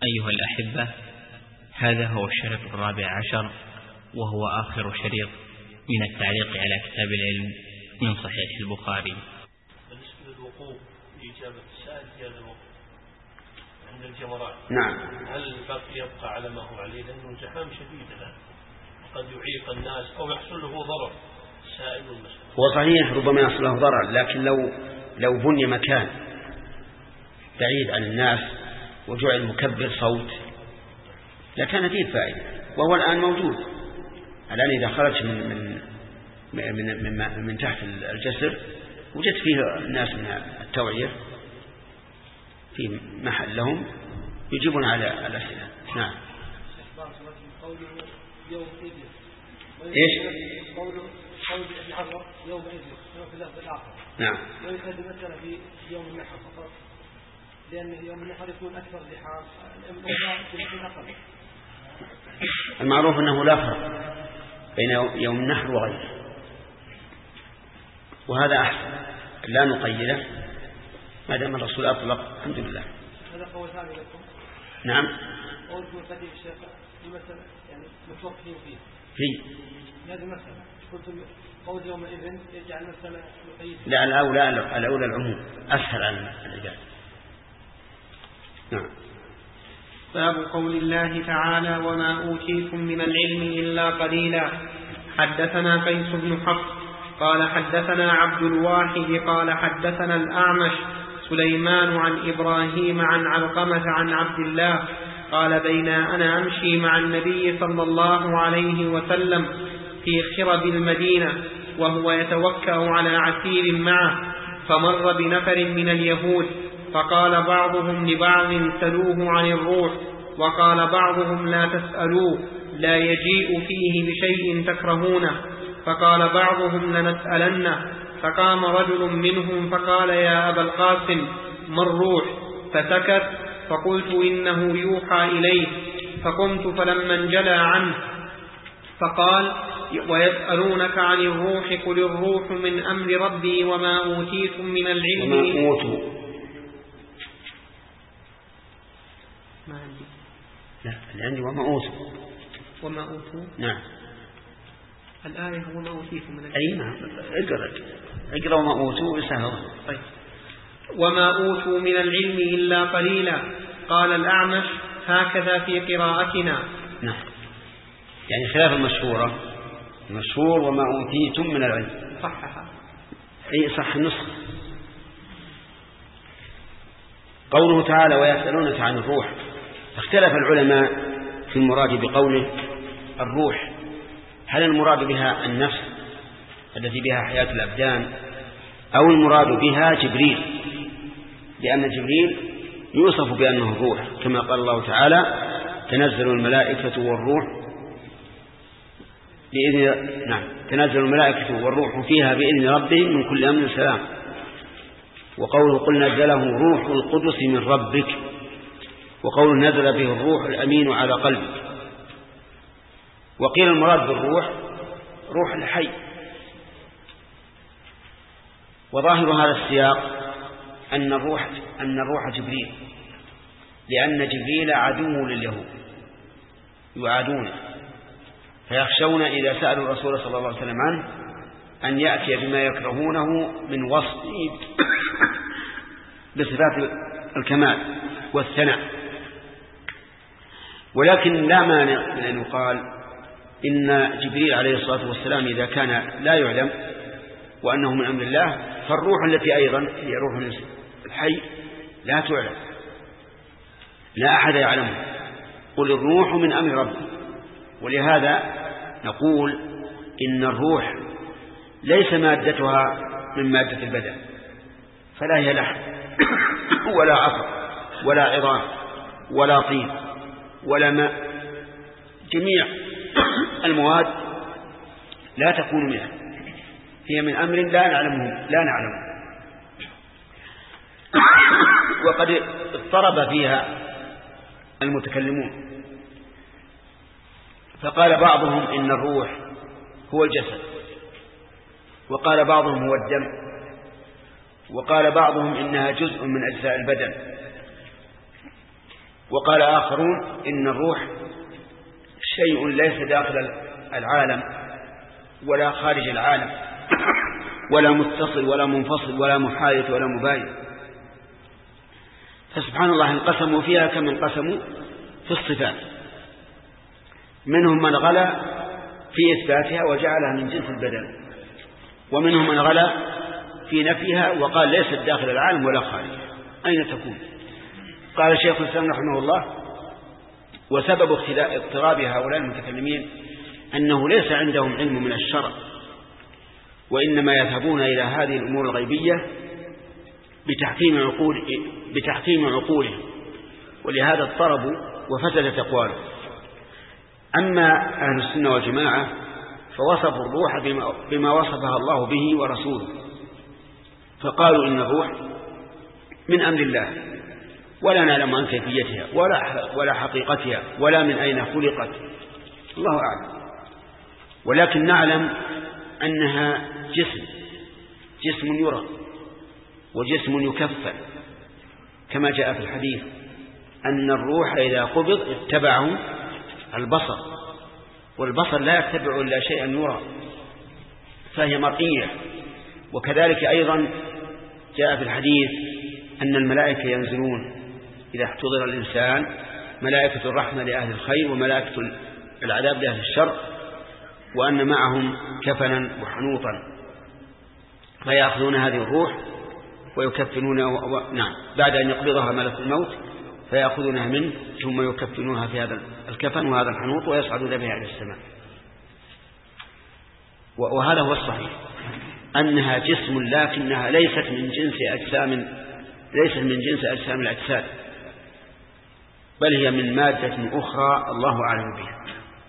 أيها الأحبة، هذا هو الشريط 14 وهو آخر شريط من التعليق على كتاب العلم من صحيح البخاري. بالنسبة للوقوف لإجابة السائل في هذا الوقت عند الجمرات، نعم، هل يبقى على ما هو عليه؟ لأنه زحام شديد الآن قد يعيق الناس أو يحصل له ضرر سائل المسألة. هو صحيح ربما يحصل له ضرر، لكن لو بني مكان بعيد عن الناس وجعل مكبر صوت لكان فيه فائدة، وهو الآن موجود. الآن إذا خرج من تحت الجسر وجدت فيه الناس من التوعية في محل لهم يجيبون على الأسئلة. نعم. إيش؟ قول ابن عمر يوم إذن في اللفظ الآخر. نعم. ويكاد مثلا في يوم النحر فقط، لأن يوم النحر يكون أكثر زحام. المعروف أنه لا فرق بين يوم النحر وغيره، وهذا أحسن، لا نقيده ما دام الرسول أطلق. الحمد لله. هذا قول ثاني لكم. نعم. قولكم قديم الشيخ المسألة يعني متوقفين فيه. في هذه المسألة قلتم قول يوم إذن يجعل المسألة مقيدة. لا، الأولى العموم أسهل على الإجابة. نعم. باب قول الله تعالى: وما أوتيتم من العلم إلا قليلا. حدثنا قيس بن حفص قال حدثنا عبد الواحد قال حدثنا الأعمش سليمان عن إبراهيم عن علقمة عن عبد الله قال: بين أنا أمشي مع النبي صلى الله عليه وسلم في خرب المدينة وهو يتوكأ على عسير معه، فمر بنفر من اليهود، فقال بعضهم لبعض: سلوه عن الروح، وقال بعضهم: لا تسألوه، لا يجيء فيه بشيء تكرهونه. فقال بعضهم: لنسألنه. فقام رجل منهم فقال: يا أبا القاسم، ما الروح؟ فسكت، فقلت: إنه يوحى إليه. فقمت فلما انجلى عنه فقال: ويسألونك عن الروح، قل الروح من أمر ربي وما أوتيتم من العلم. ما عندي. لا، اللي عندي وما أوتوا. نعم. الآية وما أوتيتم من العلم. أي نعم. اقرأ وما أوتوا وسهوا. طيب. وما أوتوا من العلم إلا قليلا. قال الأعمش: هكذا في قراءتنا. نعم. يعني خلاف المشهور وما أوتيتم من العلم. صحها. أي صح النسخة. قوله تعالى: ويسألونك عن الروح. اختلف العلماء في المراد بقوله الروح، هل المراد بها النفس التي بها حياة الأبدان، أو المراد بها جبريل، لأن جبريل يوصف بأنه الروح، كما قال الله تعالى: تنزل الملائكة والروح بإذن. نعم، تنزل الملائكة والروح فيها بإذن ربهم من كل أمر سلام. وقوله: قل نزله روح القدس من ربك. وقوله: نزل به الروح الأمين على قلبك. وقيل المراد بالروح روح الحي. وظاهر هذا السياق أن الروح جبريل، لأن جبريل عدو لليهود يعادونه، فيخشون إذا سألوا الرسول صلى الله عليه وسلم عنه أن يأتي بما يكرهونه من وصفه بصفات الكمال والثناء. ولكن لا مانع من أن يقال إن جبريل عليه الصلاة والسلام إذا كان لا يعلم وأنه من أمر الله، فالروح التي أيضا هي روح الحي لا تعلم، لا أحد يعلمه. قل الروح من أمر ربي. ولهذا نقول إن الروح ليس مادتها من مادة البدن، فلا هي لحم ولا عصب ولا عظام ولا طين ولا ماء، جميع المواد لا تكون منها، هي من أمر لا نعلمه. وقد اضطرب فيها المتكلمون، فقال بعضهم إن الروح هو الجسد، وقال بعضهم هو الدم، وقال بعضهم إنها جزء من أجزاء البدن، وقال آخرون إن الروح شيء ليس داخل العالم ولا خارج العالم، ولا متصل ولا منفصل ولا محايد ولا مباين. فسبحان الله انقسموا فيها كما انقسموا في الصفات. منهم من غلا في إثباتها وجعلها من جنس البدن، ومنهم من غلا في نفيها وقال ليست داخل العالم ولا خارجه. أين تكون؟ قال شيخ الإسلام رحمه الله: وسبب اضطراب هؤلاء المتكلمين أنه ليس عندهم علم من الشرع، وإنما يذهبون إلى هذه الأمور الغيبية بتحكيم عقولهم، ولهذا اضطربوا وفسدت أقوالهم. أما أهل السنة والجماعة فوصفوا الروح بما وصفها الله به ورسوله، فقالوا إن الروح من أمر الله، ولا نعلم عن كيفيتها ولا حقيقتها ولا من أين خلقت، الله أعلم، ولكن نعلم أنها جسم يرى وجسم يكفل، كما جاء في الحديث أن الروح إذا قبض اتبعه البصر، والبصر لا يتبع إلا شيئا يرى، فهي مرئية. وكذلك أيضا جاء في الحديث أن الملائكة ينزلون إذا احتضر الإنسان، ملائكة الرحمة لأهل الخير وملائكة العذاب لأهل الشر، وأن معهم كفنا وحنوطا، فيأخذون هذه الروح ويكفنون نعم بعد أن يقبضها ملك الموت فيأخذونها منه ثم يكفنونها في هذا الكفن وهذا الحنوط ويصعدون بها إلى السماء. وهذا هو الصحيح، أنها جسم لكنها ليست من جنس أجسام الأجساد، بل هي من مادة أخرى الله أعلم بها.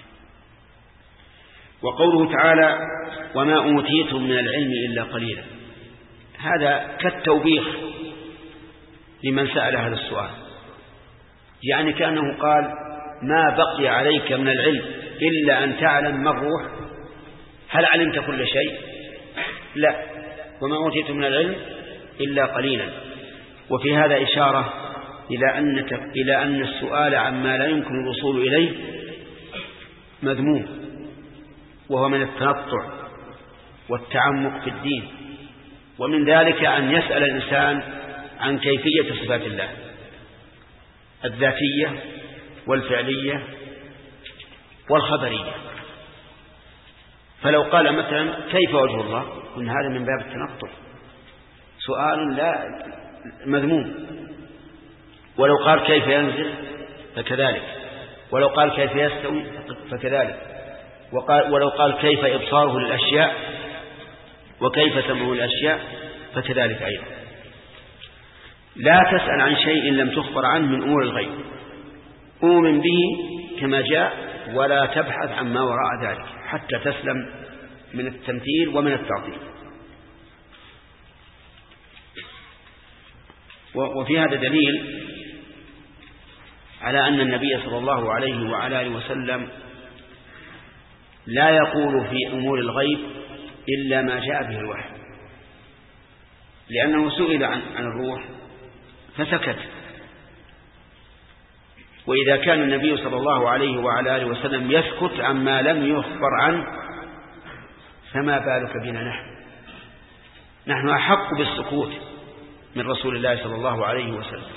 وقوله تعالى: وما أوتيتم من العلم إلا قليلا، هذا كالتوبيخ لمن سأل هذا السؤال، يعني كأنه قال: ما بقي عليك من العلم إلا أن تعلم ما الروح، هل علمت كل شيء؟ لا، وما أوتيتم من العلم إلا قليلا. وفي هذا إشارة إلى أن السؤال عما لا يمكن الوصول إليه مذموم، وهو من التنطع والتعمق في الدين، ومن ذلك أن يسأل الإنسان عن كيفية صفات الله الذاتية والفعلية والخبرية. فلو قال مثلا: كيف وجه الله؟ قلنا هذا من باب التنطع، سؤال لا مذموم. ولو قال: كيف ينزل؟ فكذلك. ولو قال: كيف يستوي؟ فكذلك. ولو قال: كيف إبصاره للأشياء وكيف سمعه للأشياء؟ فكذلك أيضا. لا تسأل عن شيء لم تخبر عنه من أمور الغيب، أؤمن به كما جاء ولا تبحث عما وراء ذلك حتى تسلم من التمثيل ومن التعطيل. وفي هذا دليل على أن النبي صلى الله عليه وعلى آله وسلم لا يقول في أمور الغيب إلا ما جاء به الوحي، لأنه سئل عن الروح فسكت. وإذا كان النبي صلى الله عليه وعلى آله وسلم يسكت عما لم يخبر عنه فما بالك بنا نحن أحق بالسكوت من رسول الله صلى الله عليه وسلم.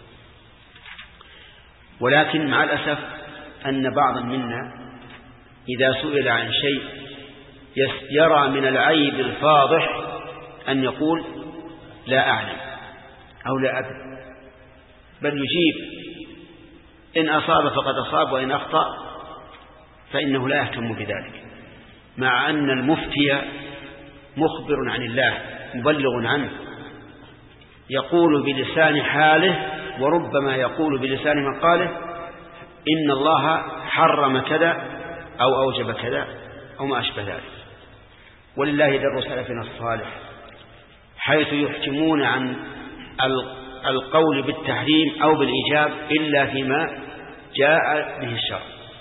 ولكن مع الأسف أن بعضا منا إذا سئل عن شيء يرى من العيب الفاضح أن يقول: لا أعلم أو لا أدري، بل يجيب إن أصاب فقد أصاب وإن أخطأ فإنه لا يهتم بذلك، مع أن المفتي مخبر عن الله مبلغ عنه، يقول بلسان حاله وربما يقول بلسان مقاله: إن الله حرم كذا أو أوجب كذا أو ما أشبه ذلك. ولله در سلفنا الصالح حيث يحكمون عن القول بالتحريم أو بالإيجاب إلا فيما جاء به الشرع.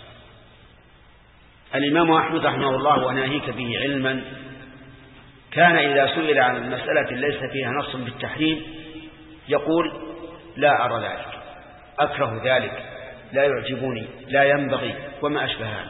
الإمام أحمد رحمه الله وناهيك به علما كان إذا سئل عن مسألة ليس فيها نص بالتحريم يقول: لا أرى ذلك، أكره ذلك، لا يعجبني، لا ينبغي، وما أشبه هذا.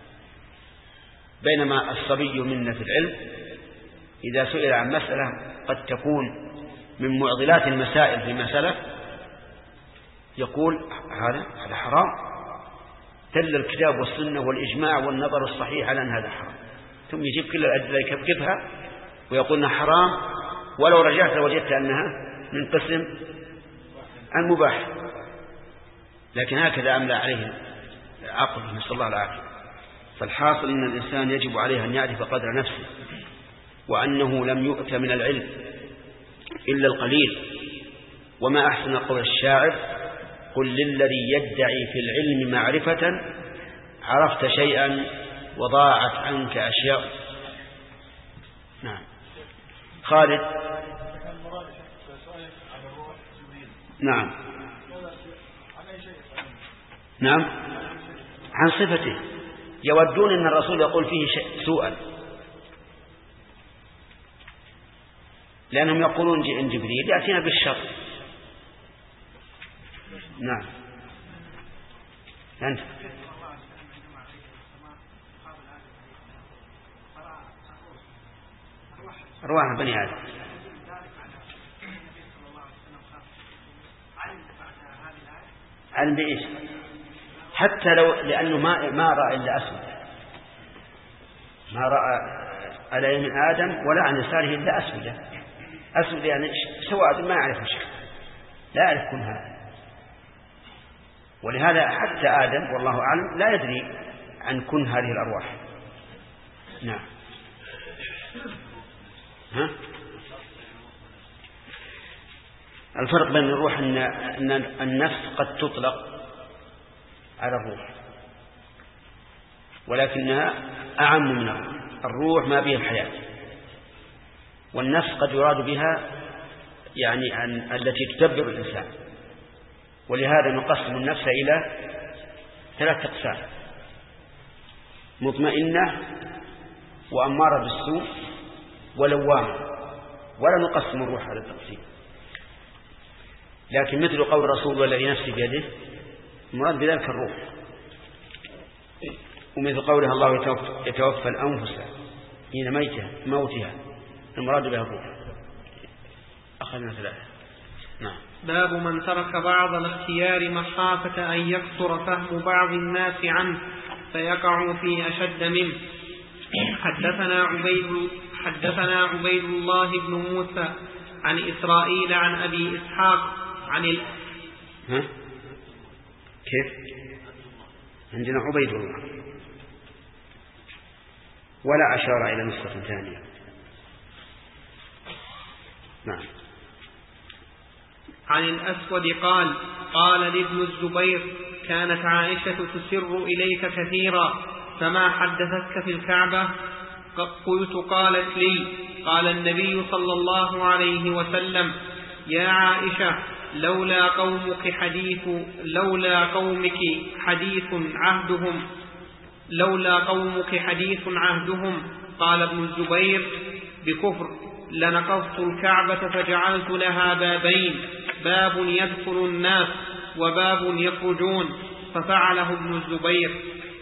بينما الصبي منا في العلم إذا سئل عن مسألة قد تكون من معضلات المسائل في مسألة يقول هذا حرام، دل الكتاب والسنة والإجماع والنظر الصحيح على أن هذا حرام، ثم يجيب كل الأدلة يكبكبها ويقول أنها حرام، ولو رجعت لوجدت أنها من قسم المباح. لكن هكذا أملى عليه عقله، نسأل الله العافية. فالحاصل أن الإنسان يجب عليه أن يعرف قدر نفسه، وأنه لم يؤت من العلم إلا القليل. وما أحسن قول الشاعر: قل للذي يدعي في العلم معرفة عرفت شيئا وضاعت عنك أشياء. نعم. خالد. نعم. نعم. عن صفته، يودون أن الرسول يقول فيه سوءا، لأنهم يقولون إن جبريل يأتينا بالشر. نعم. أنت أرواح بني آدم. علم بإيش؟ حتى لو لأنه ما رأى إلا أسود، ما رأى على يمين آدم ولا عن يساره إلا أسود. أسود يعني سواد ما يعرف شيء، لا يعرف كنها. ولهذا حتى آدم والله أعلم لا يدري عن كن هذه الأرواح. نعم. ها؟ الفرق بين الروح أن النفس قد تطلق على الروح، ولكنها أعم من الروح. الروح ما به الحياة، والنفس قد يراد بها يعني التي تدبر الإنسان. ولهذا نقسم النفس إلى 3 أقسام: مطمئنة، وأمارة بالسوء، ولوامة. ولا نقسم الروح على التقسيم. لكن مثل قول الرسول: والذي نفسي بيده، المراد بذلك الروح. ومثل قولها: الله يتوفى الأنفس حين موتها، المراد بها الروح. أخذنا 3. نعم. باب من ترك بعض الاختيار مخافة أن يكثر فهم بعض الناس عنه فيقع في أشد منه. حدثنا عبيد الله بن موسى عن إسرائيل عن أبي إسحاق عن كيف؟ عندنا عبيد الله ولا أشار إلى نسخة ثانية. نعم. عن الأسود قال لابن الزبير: كانت عائشة تسر إليك كثيرا، فما حدثتك في الكعبة؟ قلت: قالت لي: قال النبي صلى الله عليه وسلم: يا عائشة، لولا قومك حديث عهدهم. قال ابن الزبير: بكفر لنقضت الكعبة فجعلت لها بابين، باب يدخل الناس وباب يخرجون، ففعله ابن الزبير.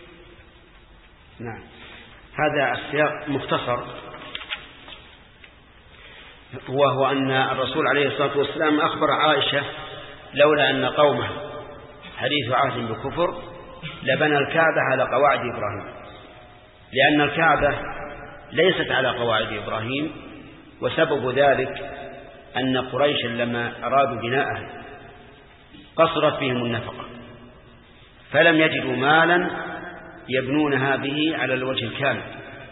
نعم. هذا السياق مختصر، وهو أن الرسول عليه الصلاة والسلام أخبر عائشة: لولا أن قومه حديث عهد بكفر لبنى الكعبة على قواعد إبراهيم، لأن الكعبة ليست على قواعد إبراهيم، وسبب ذلك أن قريشا لما أرادوا بناءها قصرت بهم النفقة، فلم يجدوا مالا يبنونها به على الوجه الكامل،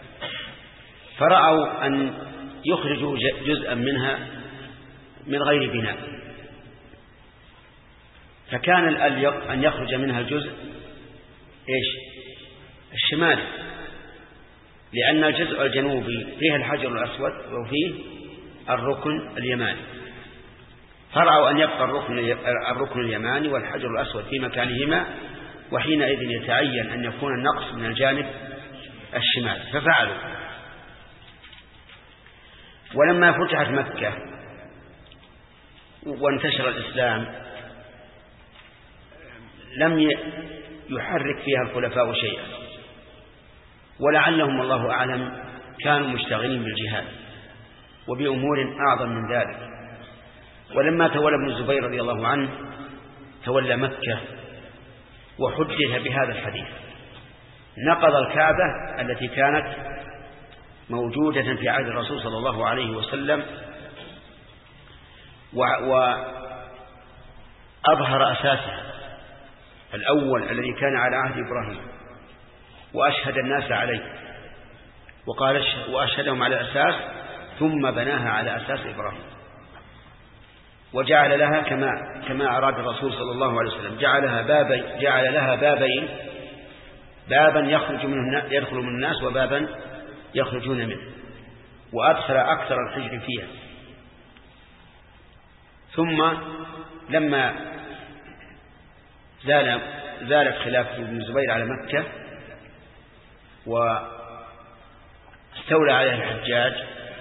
فرأوا أن يخرجوا جزءا منها من غير بناء، فكان الأليق أن يخرج منها الجزء الشمالي، لأن الجزء الجنوبي فيه الحجر الأسود وفيه الركن اليماني، فرأوا أن يبقى الركن اليماني والحجر الأسود في مكانهما، وحينئذ يتعين أن يكون النقص من الجانب الشمالي، ففعلوا. ولما فتحت مكة وانتشر الإسلام لم يحرك فيها الخلفاء شيئا، ولعلهم الله أعلم كانوا مشتغلين بالجهاد وبأمور أعظم من ذلك. ولما تولى ابن الزبير رضي الله عنه تولى مكة وحدث بهذا الحديث، نقض الكعبة التي كانت موجودة في عهد الرسول صلى الله عليه وسلم، وأظهر أساسه الأول الذي كان على عهد إبراهيم، وأشهد الناس عليه، وقال وأشهدهم على الأساس ثم بناها على أساس إبراهيم، وجعل لها كما أراد الرسول صلى الله عليه وسلم، جعل لها بابين، بابا يدخل من الناس وبابا يخرجون منه، وأدخل أكثر الحجر فيها. ثم لما زالت خلافة ابن الزبير على مكة واستولى عليها الحجاج،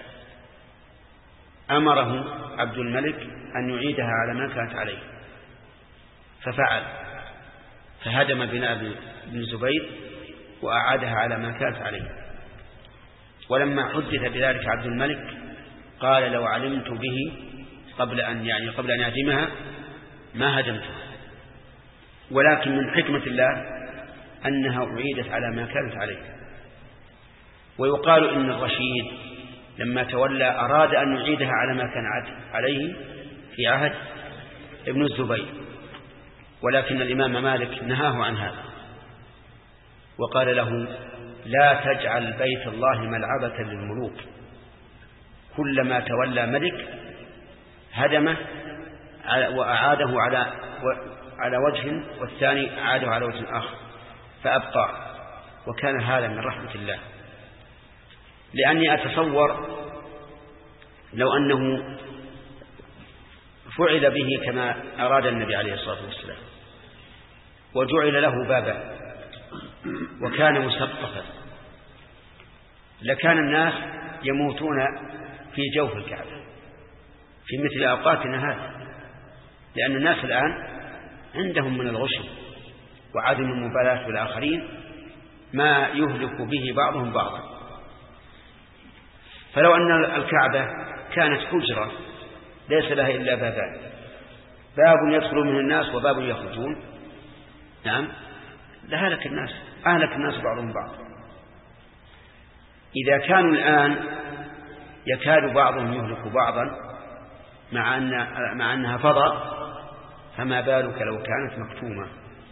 أمره عبد الملك أن يعيدها على ما كانت عليه، ففعل، فهدم بناء ابن الزبير وأعادها على ما كانت عليه. ولما حدث بذلك عبد الملك قال لو علمت به قبل أن يهدمها ما هدمتها، ولكن من حكمة الله أنها أعيدت على ما كانت عليه. ويقال إن الرشيد لما تولى أراد أن يعيدها على ما كان عليه في عهد ابن الزبير، ولكن الإمام مالك نهاه عن هذا وقال له لا تجعل بيت الله ملعبة للملوك، كلما تولى ملك هدمه وأعاده على وجه، والثاني أعاده على وجه آخر فأبقى، وكان هذا من رحمة الله. لأني أتصور لو أنه فعل به كما أراد النبي عليه الصلاة والسلام وجعل له بابا وكان مسقفا لكان الناس يموتون في جوف الكعبة في مثل أوقاتنا هذه، لأن الناس الآن عندهم من الغش وعدم المبالاة بالآخرين ما يهلك به بعضهم بعضا. فلو أن الكعبة كانت حجرة ليس لها إلا بابان، باب يدخل منه الناس وباب يخرجون، نعم، لهلك الناس، أهلك الناس بعضهم بعض. إذا كانوا الآن يكاد بعضهم يهلك بعضا مع أنها فضاء، فما بالك لو كانت مكتومة.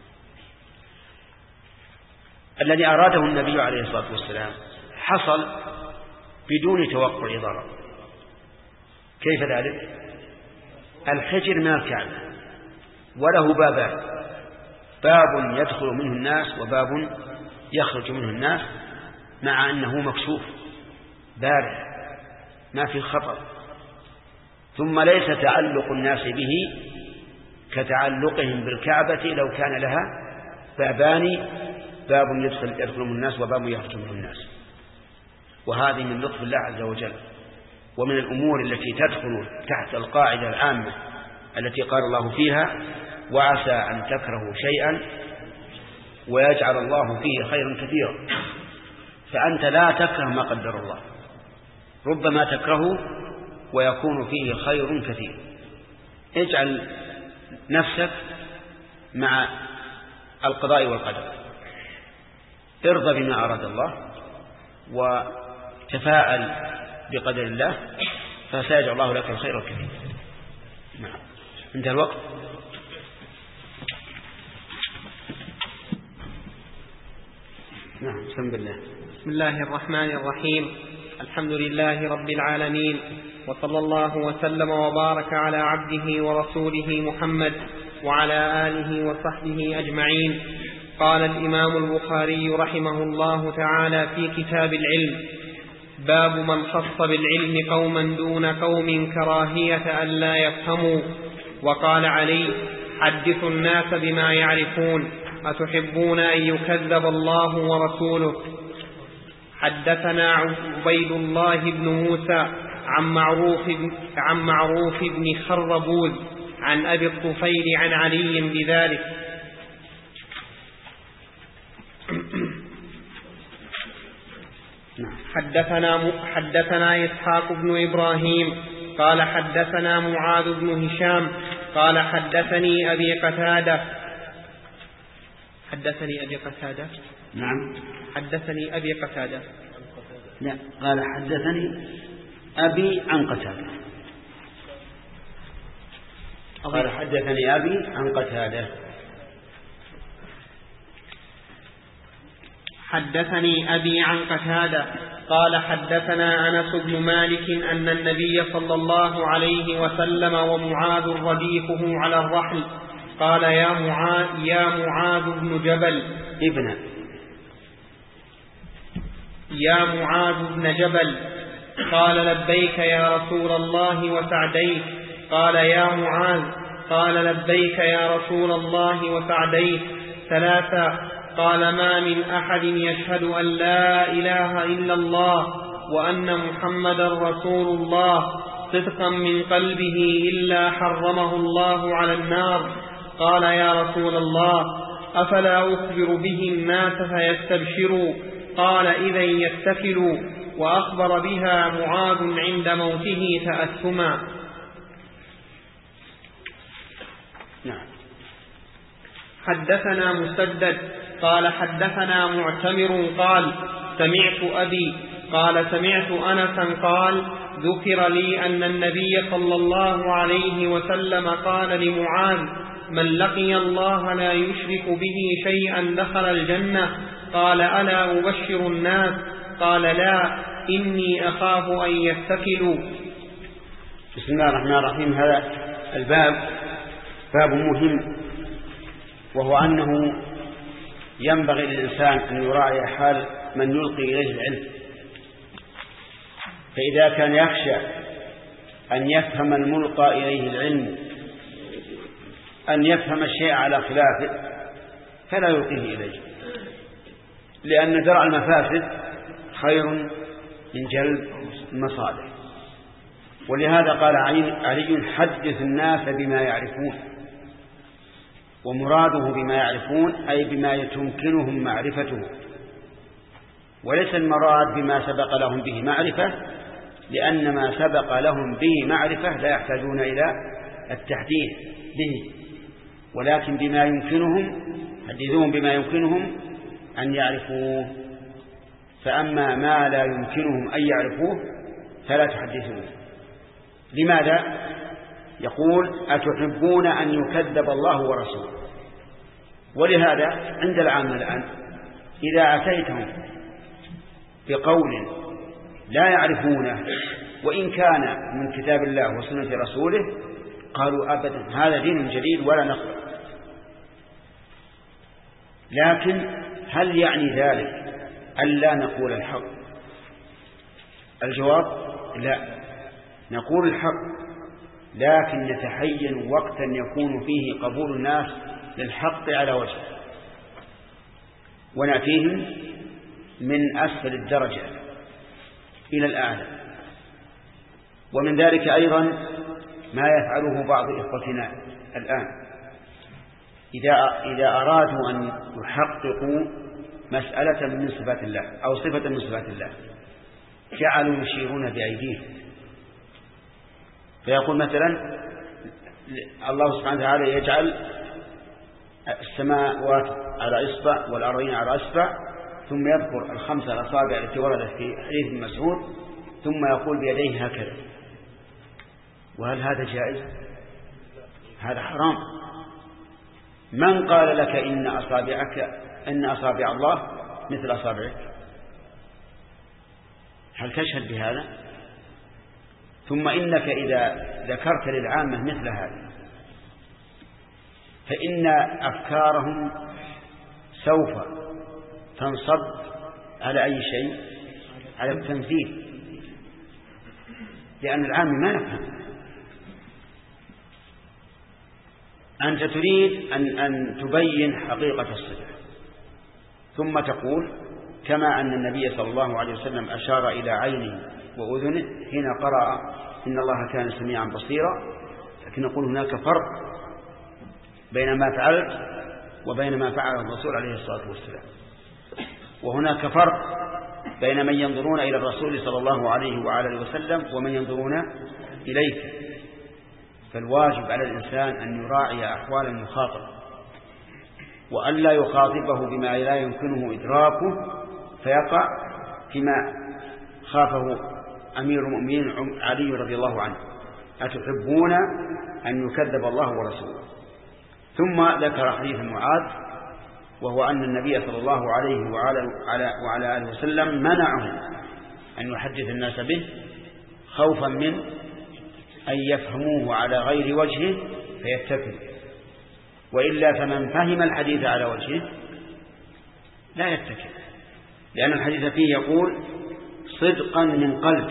الذي أراده النبي عليه الصلاة والسلام حصل بدون توقع ضرر. كيف ذلك؟ الحجر من الكعبة وله بابان، باب يدخل منه الناس وباب يخرج منه الناس، مع أنه مكشوف بارع ما في خطر. ثم ليس تعلق الناس به كتعلقهم بالكعبة لو كان لها بابان، باب يدخل من الناس وباب يخرج منه الناس. وهذه من لطف الله عز وجل، ومن الأمور التي تدخل تحت القاعدة العامة التي قال الله فيها وعسى أن تكرهوا شيئا ويجعل الله فيه خيرا كثيرا. فأنت لا تكره ما قدر الله، ربما تكرهه ويكون فيه خير كثير. اجعل نفسك مع القضاء والقدر، ارضى بما أراد الله وتفاءل بقدر الله، فسيجعل الله لك الخير الكثير. نعم، انتهى الوقت. نعم، بسم الله الرحمن الرحيم. الحمد لله رب العالمين، وصلى الله وسلم وبارك على عبده ورسوله محمد وعلى آله وصحبه أجمعين. قال الإمام البخاري رحمه الله تعالى في كتاب العلم: باب من خص بالعلم قوما دون قوم كراهية أن لا يفهموا. وقال علي: حدثوا الناس بما يعرفون، أتحبون أن يكذب الله ورسوله؟ حدثنا عبيد الله بن موسى عن معروف بن خربوذ عن أبي الطفيل عن علي بذلك. حدثنا إسحاق بن إبراهيم قال حدثنا معاذ بن هشام قال حدثني أبي قتادة. نعم حدثني أبي قتادة. لا، قال حدثني أبي عن قتادة. قال حدثني أبي عن قتادة. حدثني أبي عن قتادة قال حدثنا أنس بن مالك أن النبي صلى الله عليه وسلم ومعاذ رديفه على الرحل قال يا معاذ بن جبل قال لبيك يا رسول الله وسعديك قال يا معاذ قال لبيك يا رسول الله وسعديك ثلاثة قال ما من أحد يشهد أن لا إله إلا الله وأن محمدا رسول الله صدقا من قلبه إلا حرمه الله على النار. قال يا رسول الله أفلا أخبر به الناس فيستبشروا؟ قال إذا يتكلوا. وأخبر بها معاذ عند موته تأثما. حدثنا مسدد قال حدثنا معتمر قال سمعت أبي قال سمعت أنسا قال ذكر لي أن النبي صلى الله عليه وسلم قال لمعاذ من لقي الله لا يشرك به شيئا دخل الجنة. قال ألا أبشر الناس؟ قال لا إني أخاف أن يتكلوا. بسم الله الرحمن الرحيم. هذا الباب باب مهم، وهو أنه ينبغي للإنسان أن يراعي حال من يلقي إليه العلم، فإذا كان يخشى أن يفهم الملقى إليه العلم أن يفهم الشيء على خلافه فلا يلقيه إليه، لأن درع المفاسد خير من جلب المصالح. ولهذا قال علي حدث الناس بما يعرفون، ومراده بما يعرفون أي بما يمكنهم معرفته، وليس المراد بما سبق لهم به معرفة، لأن ما سبق لهم به معرفة لا يحتاجون إلى التحديث به، ولكن بما يمكنهم حدثوهم بما يمكنهم أن يعرفوه. فأما ما لا يمكنهم أن يعرفوه فلا تحدثوه. لماذا؟ يقول أتحبون أن يكذب الله ورسوله. ولهذا عند العامة الآن إذا أتيتهم بقول لا يعرفونه وإن كان من كتاب الله وسنة رسوله قالوا أبدا هذا دين جديد ولا نقبل. لكن هل يعني ذلك ألا نقول الحق؟ الجواب لا، نقول الحق، لكن نتحين وقتا يكون فيه قبول الناس للحق على وجه، ونأتيهم من أسفل الدرجة إلى الأعلى. ومن ذلك أيضا ما يفعله بعض إخوتنا الآن إذا أرادوا أن يحققوا مسألة من صفات الله أو صفة من صفات الله جعلوا يشيرون بأيديهم، فيقول مثلا الله سبحانه وتعالى يجعل السماوات على إصبع والأرضين على إصبع، ثم يذكر الخمسة الأصابع التي وردت في حديث ابن مسعود، ثم يقول بيديه هكذا. وهل هذا جائز؟ هذا حرام. من قال لك إن أصابع الله مثل أصابعك؟ هل تشهد بهذا؟ ثم إنك إذا ذكرت للعامة مثل هذا فإن أفكارهم سوف تنصب على أي شيء؟ على التمثيل، لأن العام ما يفهم. أنت تريد أن تبين حقيقة الصفة، ثم تقول كما أن النبي صلى الله عليه وسلم أشار إلى عينه وأذنه حين قرأ إن الله كان سميعا بصيرا، لكن نقول هناك فرق بين ما فعلت وبين ما فعله الرسول عليه الصلاة والسلام، وهناك فرق بين من ينظرون إلى الرسول صلى الله عليه وعلى وسلم ومن ينظرون إليك. فالواجب على الإنسان أن يراعي أحوال المخاطب وأن لا يخاطبه بما لا يمكنه إدراكه فيقع فيما خافه أمير المؤمنين علي رضي الله عنه: أتحبون أن يكذب الله ورسوله. ثم ذكر حديث معاذ، وهو أن النبي صلى الله عليه وعلى آله وسلم منعه أن يحدث الناس به خوفا من أن يفهموه على غير وجهه فيتكلوا، وإلا فمن فهم الحديث على وجهه لا يتكل، لأن الحديث فيه يقول صدقا من قلب،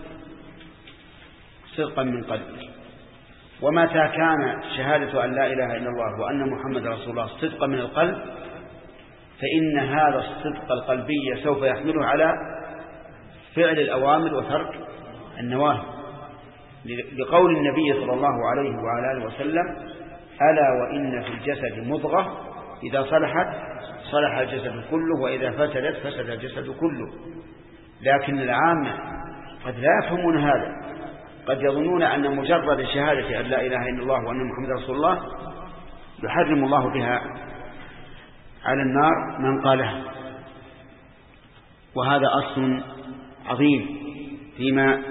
صدقا من قلب. ومتى كان شهادة أن لا إله إلا الله وأن محمد رسول الله صدقا من القلب فإن هذا الصدق القلبي سوف يحمله على فعل الأوامر وترك النواهي، لقول النبي صلى الله عليه وعلى آله وسلم: ألا وإن في الجسد مضغة إذا صلحت صلح الجسد كله وإذا فسدت فسد الجسد كله. لكن العامة قد لا يفهمون هذا، قد يظنون أن مجرد شهادة أن لا إله إلا الله وأن محمد رسول الله يحرم الله بها على النار من قالها. وهذا أصل عظيم فيما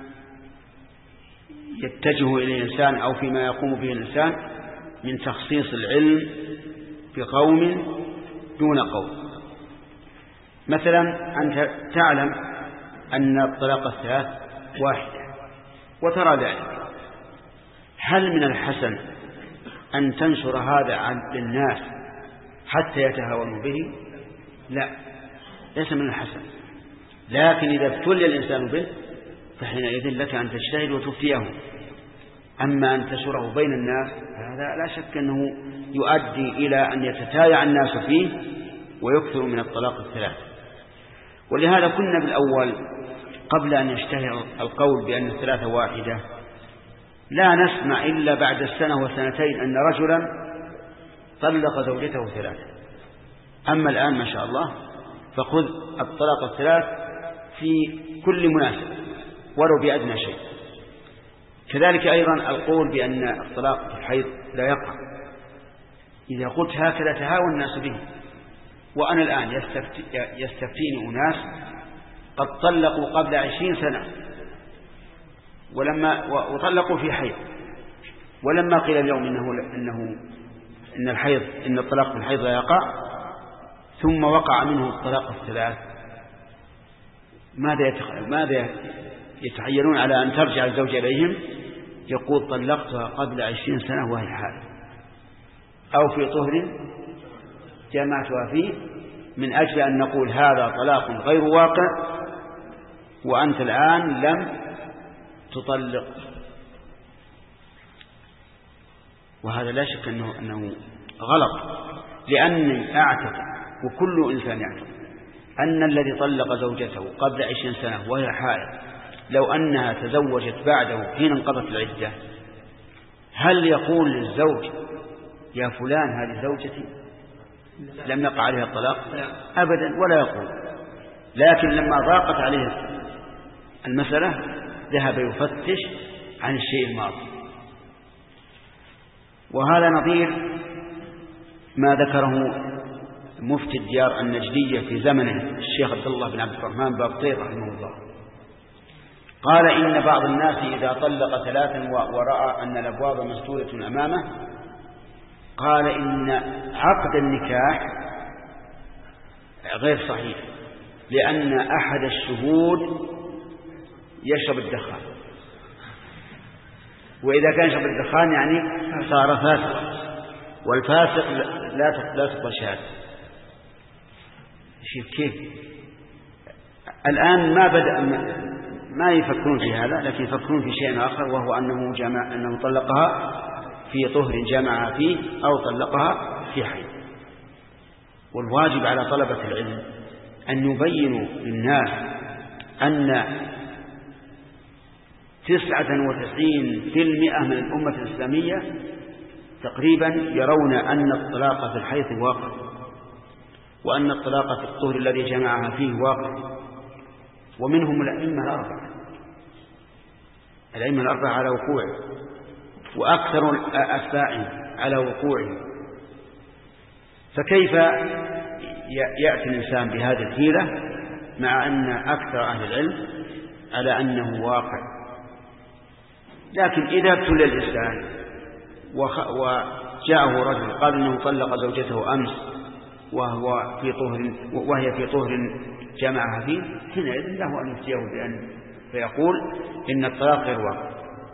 يتجه إليه الإنسان أو فيما يقوم به الإنسان من تخصيص العلم بقوم دون قوم. مثلا أنت تعلم أن الطلاق الثلاث واحدة وترى ذلك، هل من الحسن أن تنشر هذا للناس حتى يتهاونوا به؟ لا، ليس من الحسن. لكن إذا ابتلي الإنسان به فحينئذ لك أن تجتهد وتفتيه. أما أن تنشره بين الناس هذا لا شك أنه يؤدي إلى أن يتتايع الناس فيه ويكثر من الطلاق الثلاث. ولهذا كنا بالأول قبل أن يشتهر القول بأن الثلاثة واحدة لا نسمع إلا بعد السنة وسنتين أن رجلا طلق زوجته ثلاثة. أما الآن ما شاء الله فخذ الطلاق الثلاث في كل مناسبة ولو بأدنى شيء. كذلك أيضا القول بأن الطلاق في الحيض لا يقع. إذا قلت هكذا تهاون الناس به. وأنا الآن يستفتيني أناس قد طلقوا قبل 20 سنة وطلقوا في حيض، ولما قيل اليوم إن الطلاق في الحيض لا يقع ثم وقع منه الطلاق الثلاث، ماذا يتحيلون على أن ترجع الزوجة إليهم؟ يقول طلقتها قبل 20 سنة وهي حال، أو في طهر جمعتها فيه، من أجل أن نقول هذا طلاق غير واقع وأنت الآن لم تطلق. وهذا لا شك أنه غلط، لأني أعتقد وكل إنسان يعتقد أن الذي طلق زوجته قبل 20 سنة وهي حائض لو أنها تزوجت بعده حين انقضت العدة هل يقول للزوج يا فلان هذه زوجتي لم يقع عليها الطلاق؟ أبدا، ولا يقول. لكن لما ضاقت عليه المسألة ذهب يفتش عن الشيء الماضي. وهذا نظير ما ذكره مفتي الديار النجدية في زمنه الشيخ عبد الله بن عبد الرحمن بابطير رحمه الله. قال إن بعض الناس إذا طلق ثلاثا ورأى أن الأبواب مسدودة أمامه قال إن عقد النكاح غير صحيح، لأن أحد الشهود يشرب الدخان، وإذا كان يشرب الدخان يعني صار فاسق، والفاسق لا تقبل شهادته. كيف الآن ما يفكرون في هذا، لكن يفكرون في شيء آخر، وهو أنه طلقها في طهر جمع فيه أو طلقها في حيض. والواجب على طلبة العلم أن يبينوا للناس أن 99% من الأمة الإسلامية تقريبا يرون أن الطلاق في الحيض واقع، وأن الطلاق في الطهر الذي جمعها فيه واقع، ومنهم الأئمة الأربعة على وقوعه، وأكثر أتباعهم على وقوعه. فكيف يأتي الإنسان بهذه الحيلة مع أن أكثر أهل العلم على أنه واقع؟ لكن إذا ابتلى الإنسان وجاءه رجل قال إنه طلق زوجته أمس وهي في طهر جمعها فيه، حينئذ له أن يفتيه فيقول إن الطلاق غير واقع.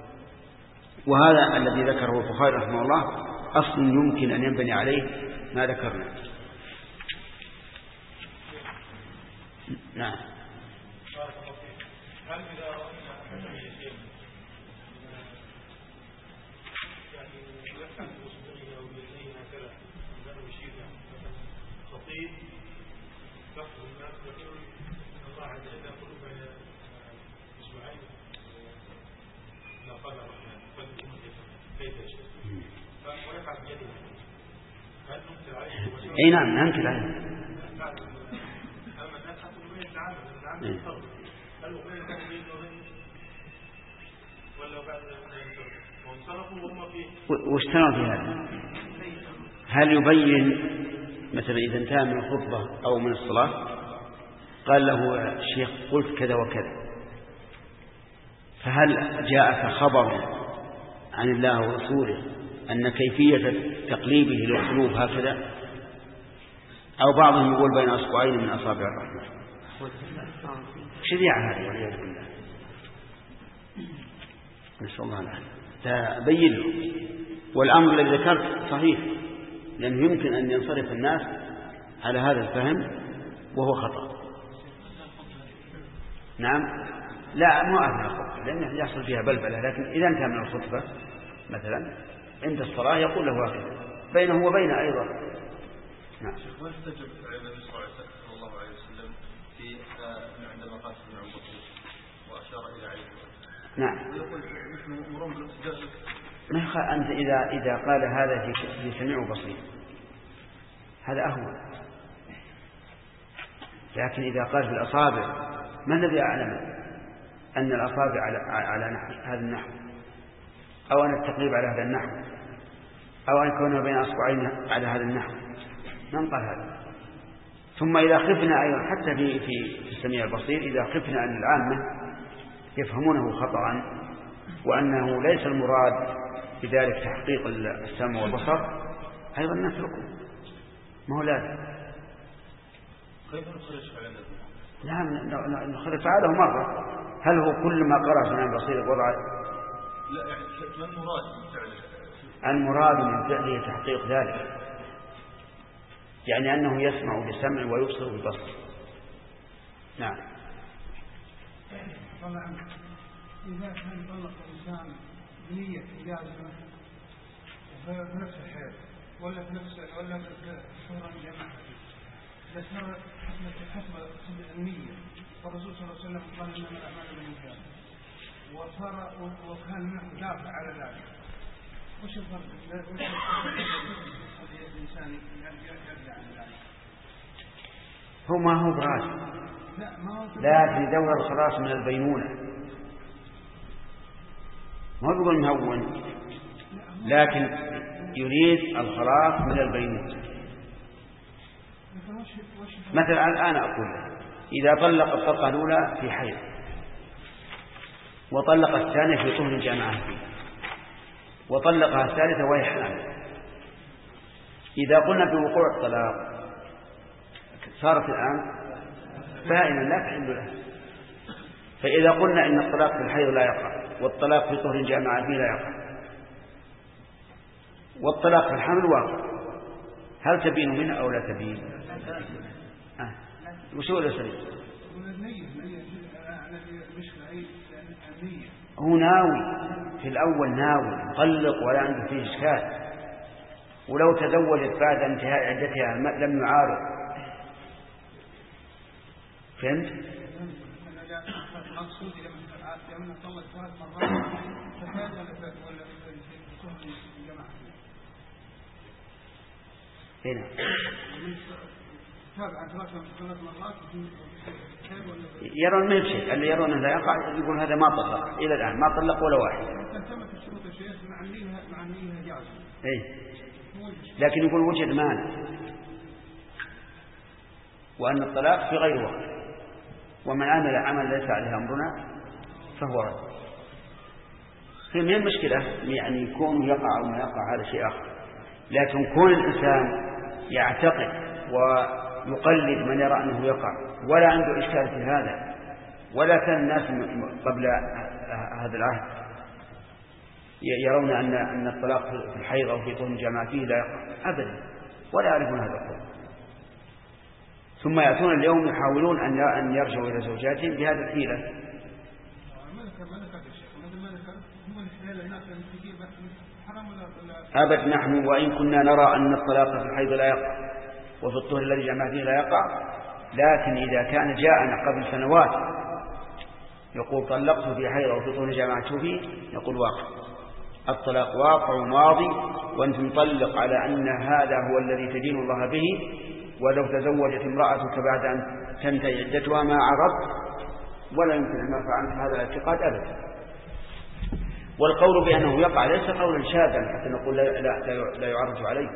وهذا الذي ذكره البخاري رحمه الله أصل يمكن أن ينبني عليه ما ذكرنا. نعم. هل إذا رأينا حكم يتيم يعني يفعل بأسبوعه أو بيديه هكذا عندما يشير مثلا خطيب يحفظ الناس يقول إن الله عز وجل يقول بين أسبوعين لا قدر فليكون كيف يشاء ويفعل بيده، هل ننكر عليه؟ أي نعم ننكر عليه. واشترى في هذا؟ هل يبين مثلا إذا انتهى من الخطبة أو من الصلاة قال له الشيخ قلت كذا وكذا، فهل جاءك خبر عن الله ورسوله أن كيفية تقليبه للقلوب هكذا؟ أو بعضهم يقول بين أصبعين من أصابع الرحمن. شريعة هذه والعياذ بالله، نسأل الله العافية. تبين له. والأمر الذي ذكرت صحيح، لأنه يمكن أن ينصرف الناس على هذا الفهم وهو خطأ. نعم، لا مو أثناء الخطبة لأنه يحصل فيها بلبلة، لكن إذا انتهى من الخطبة مثلا عند الصلاة يقول له هكذا بينه وبين أيضا. نعم. ما استجب النبي صلى الله عليه وسلم في عندما قال سمع بصير وأشار إلى عينه؟ نعم. ويقول نحن مرون بالاستجابة. ما أنت إذا قال هذا في سمع بصير هذا أهون، لكن إذا قال في الأصابع ما الذي أعلم أن الأصابع على نحو هذا النحو، أو أن التقليب على هذا النحو، أو أن يكون بين أصبعين على هذا النحو؟ من قال هذا؟ ثم إذا خفنا أيضا حتى في السميع البصير، إذا خفنا أن العامة يفهمونه خطأ وأنه ليس المراد بذلك تحقيق السمع والبصر، أيضا نتركه، ما هو لازم. كيف نخرج فعلا؟ نعم نخرج فعله مرة. هل هو كل ما قرأ سميع البصير وضع؟ لا، يعني ما المراد من فعله؟ المراد من فعله تحقيق ذلك، يعني أنه يسمع بالسمع ويبصر بالبصر. نعم. طبعا إذا كان طلق الإنسان بنية إجازة في نفس الحيض ولا في شهر الجماعة، إذا صار حسب النية، والرسول صلى الله عليه وسلم قال إنما الأعمال بالنيات، وصار وكان منه دافع على ذلك، وش الفرق؟ وش الإنسان يرجع عن ذلك؟ هو ما هو براجع، لكن دور الخلاص من البينونة، ما يقول مهون، لكن يريد الخلاص من البينونة. مثلا الآن أقول له إذا طلق الطلقة الأولى في حيض وطلق الثانية في طهر جامعة فيه وطلقها الثالثة وهي حامل، إذا قلنا بوقوع الطلاق صارت الآن بائنا لا تحل له. فإذا قلنا إن الطلاق في الحيض لا يقع والطلاق في طهر جامعة فيه لا يقع والطلاق في الحمل واقع، هل تبين منه أو لا تبين؟ وشو الأسئلة؟ هو ناوي في الأول، ناوي طلق ولا عنده فيه إشكال، ولو تزوجت بعد انتهاء عدتها لم يعارض. فهمت؟ هنا يرون ما بشيء، اللي يرون أنه لا يقع يقول هذا ما طلق إلى الآن، ما طلق ولا واحد. لكن يقول وجد مانع، وأن الطلاق في غير وقت، ومن عمل عمل ليس عليه أمرنا فهو رد. فمن المشكلة يعني يكون يقع أو ما يقع هذا شيء آخر، لكن كون الإنسان يعتقد ويقلد من يرى أنه يقع ولا عنده إشكال في هذا، ولا كان الناس قبل هذا العهد يرون أن الطلاق في الحيض أو في طهر الجماعة فيه لا يقع أبدا، ولا يعرفون هذا القول، ثم يأتون اليوم يحاولون أن يرجعوا إلى زوجاتهم بهذه الحيلة. أبد نحن وإن كنا نرى أن الطلاق في الحيض لا يقع وفي الطهر الذي جمع فيه لا يقع، لكن إذا كان جاءنا قبل سنوات يقول طلقت في حيض أو في طهر جمعته فيه، يقول واقع، الطلاق واقع ماضي، وأنت مطلق على أن هذا هو الذي تدين الله به، ولو تزوجت امرأتك بعد أن تنتهي عدتها ما عرض، ولا يمكن أن نرفع عنك هذا الاعتقاد أبدا. والقول بأنه يقع ليس قولا شاذا حتى نقول لا يعرج عليه،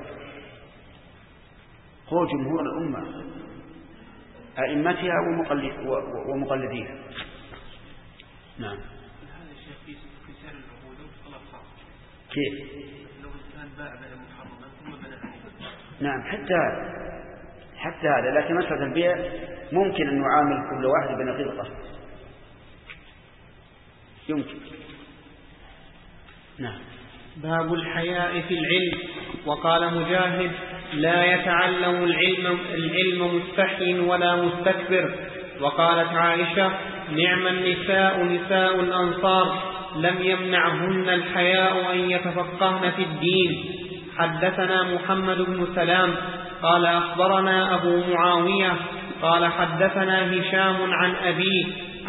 هو جمهور الأمة أئمتها ومقلديها. نعم. هذا الشيخ في سائر العقود طلاق كيف؟ لو الإنسان باع بيع محرما ثم بنى عليه. نعم حتى هذا، لكن مسألة البيع ممكن أن نعامل كل واحد بنقيض القصد، يمكن. نعم. باب الحياء في العلم. وقال مجاهد: لا يتعلم العلم مستحي ولا مستكبر. وقالت عائشة: نعم النساء نساء الأنصار لم يمنعهن الحياء أن يتفقهن في الدين. حدثنا محمد بن سلام قال أخبرنا أبو معاوية قال حدثنا هشام عن أبيه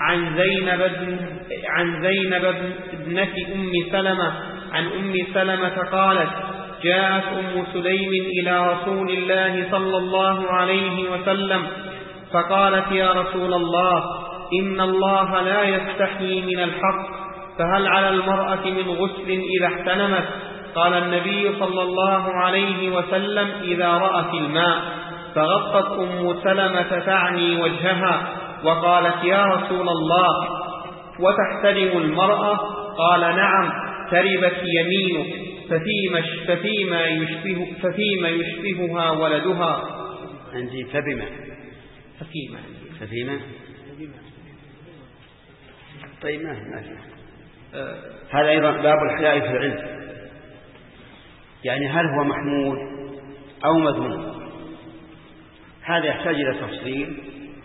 عن زينب ابنة أم سلمة عن أم سلمة قالت: جاءت أم سليم إلى رسول الله صلى الله عليه وسلم فقالت: يا رسول الله، إن الله لا يستحيي من الحق، فهل على المرأة من غسل إذا احتلمت؟ قال النبي صلى الله عليه وسلم: إذا رأت الماء. فغطت أم سلمة تعني وجهها وقالت: يا رسول الله، وتحتلم المرأة؟ قال: نعم، تربت يمينك، ففيما يشبهها ولدها. عندي ففيما طيب ما هذا أيضا باب الحياء في العلم، يعني هل هو محمود أو مذموم؟ هذا يحتاج إلى تفصيل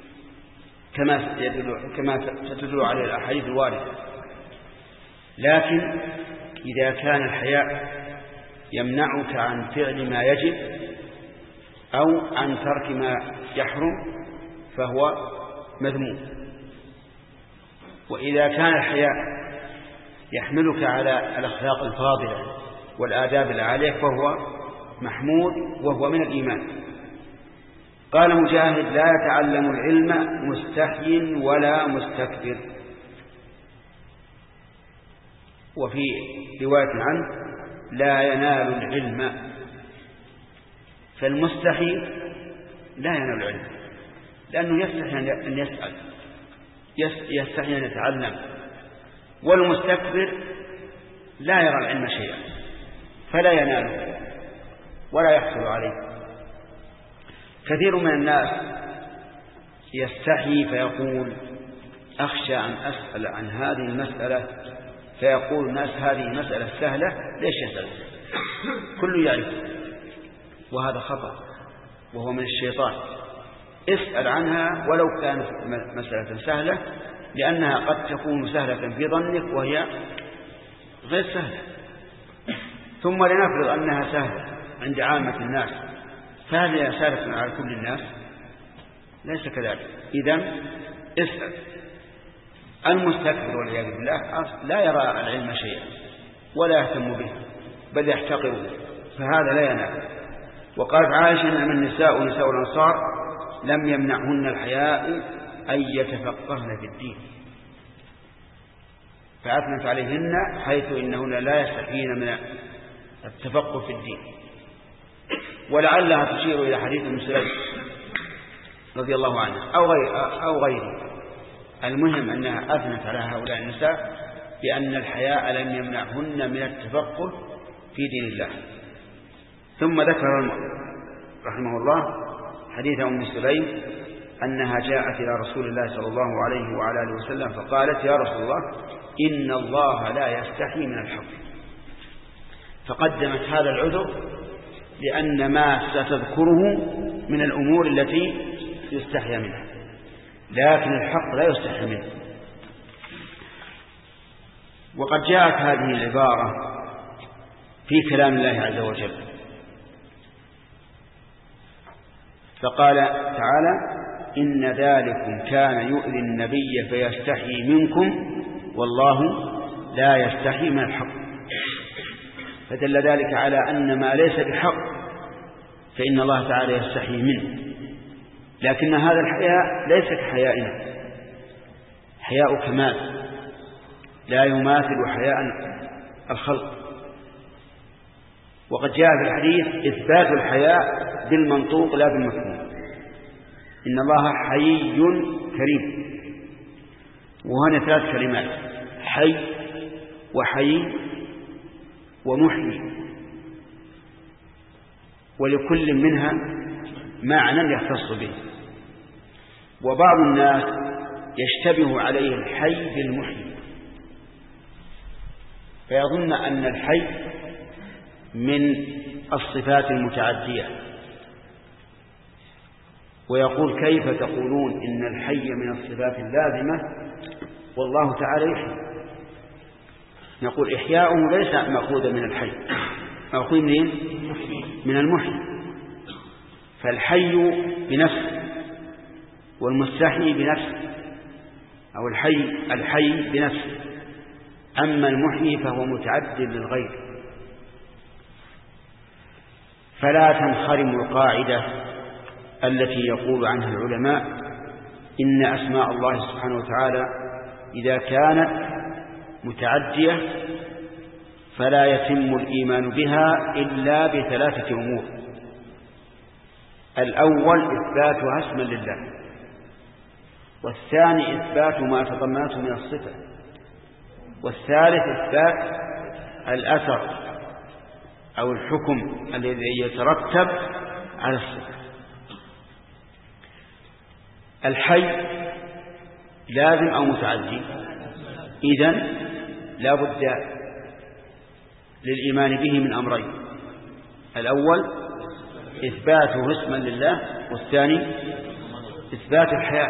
كما تدل عليه الأحاديث الواردة، لكن إذا كان الحياء يمنعك عن فعل ما يجب أو عن ترك ما يحرم فهو مذموم، وإذا كان الحياء يحملك على الأخلاق الفاضلة والآداب العالية فهو محمود وهو من الإيمان. قال مجاهد: لا يتعلم العلم مستحي ولا مستكبر. وفي رواية عنه: لا ينال العلم. فالمستحي لا ينال العلم لأنه يستحي أن يسأل، يستحي أن يتعلم، والمستكبر لا يرى العلم شيئا فلا يناله ولا يحصل عليه. كثير من الناس يستحي فيقول: أخشى أن أسأل عن هذه المسألة، فيقول الناس: هذه مسألة سهلة، ليش يسأل؟ كل يعرف، وهذا خطأ وهو من الشيطان. اسأل عنها ولو كانت مسألة سهلة، لأنها قد تكون سهلة في ظنك وهي غير سهلة. ثم لنفرض أنها سهلة عند عامة الناس، فهذه سهلة على كل الناس؟ ليس كذلك. إذن اسأل. المستكبر والعياذ بالله لا يرى العلم شيئا ولا يهتم به بل يحتقره، فهذا لا ينال. وقالت عائشة: نعم النساء نساء الأنصار لم يمنعهن الحياء أن يتفقهن في الدين، فأثنت عليهن حيث إنهن لا يستحيين من التفقه في الدين. ولعلها تشير إلى حديث ابن سليم رضي الله عنه أو غيره. المهم أنها أثنت على هؤلاء النساء بأن الحياء لم يمنعهن من التفقه في دين الله. ثم ذكر رحمه الله حديث أم سليم أنها جاءت إلى رسول الله صلى الله عليه وعلى آله وسلم فقالت: يا رسول الله، إن الله لا يستحي من الحق. فقدمت هذا العذر لأن ما ستذكره من الأمور التي يستحي منها، لكن الحق لا يستحي منه. وقد جاءت هذه العبارة في كلام الله عز وجل، فقال تعالى: إن ذلكم كان يؤذي النبي فيستحي منكم والله لا يستحي من الحق. فدل ذلك على أن ما ليس بحق فإن الله تعالى يستحي منه، لكن هذا الحياء ليس كحيائنا، حياء كمال لا يماثل حياء الخلق. وقد جاء في الحديث إثبات الحياء بالمنطوق لا بالمفهوم. إن الله حي كريم، وهنا 3 كلمات: حي وحي ومحيي، ولكل منها معنى يختص به. وبعض الناس يشتبه عليه الحي بالمحيي، فيظن أن الحي من الصفات المتعدية، ويقول: كيف تقولون إن الحي من الصفات اللازمة والله تعالى يحيي؟ نقول: إحياؤه ليس مأخوذا من الحي، مأخوذ من المحيي. فالحي بنفسه والمستحيي بنفسه، أو الحي بنفسه، أما المحيي فهو متعد للغير. فلا تنخرم القاعدة التي يقول عنها العلماء إن أسماء الله سبحانه وتعالى إذا كانت متعدية فلا يتم الإيمان بها إلا ب3 أمور: الأول إثباتها اسما لله، والثاني إثبات ما تضمنته من الصفة، والثالث إثبات الأثر أو الحكم الذي يترتب على الصفة. الحي لازم أو متعدي؟ إذن لا بد للإيمان به من أمرين: الأول إثباته اسما لله، والثاني إثبات الحياة.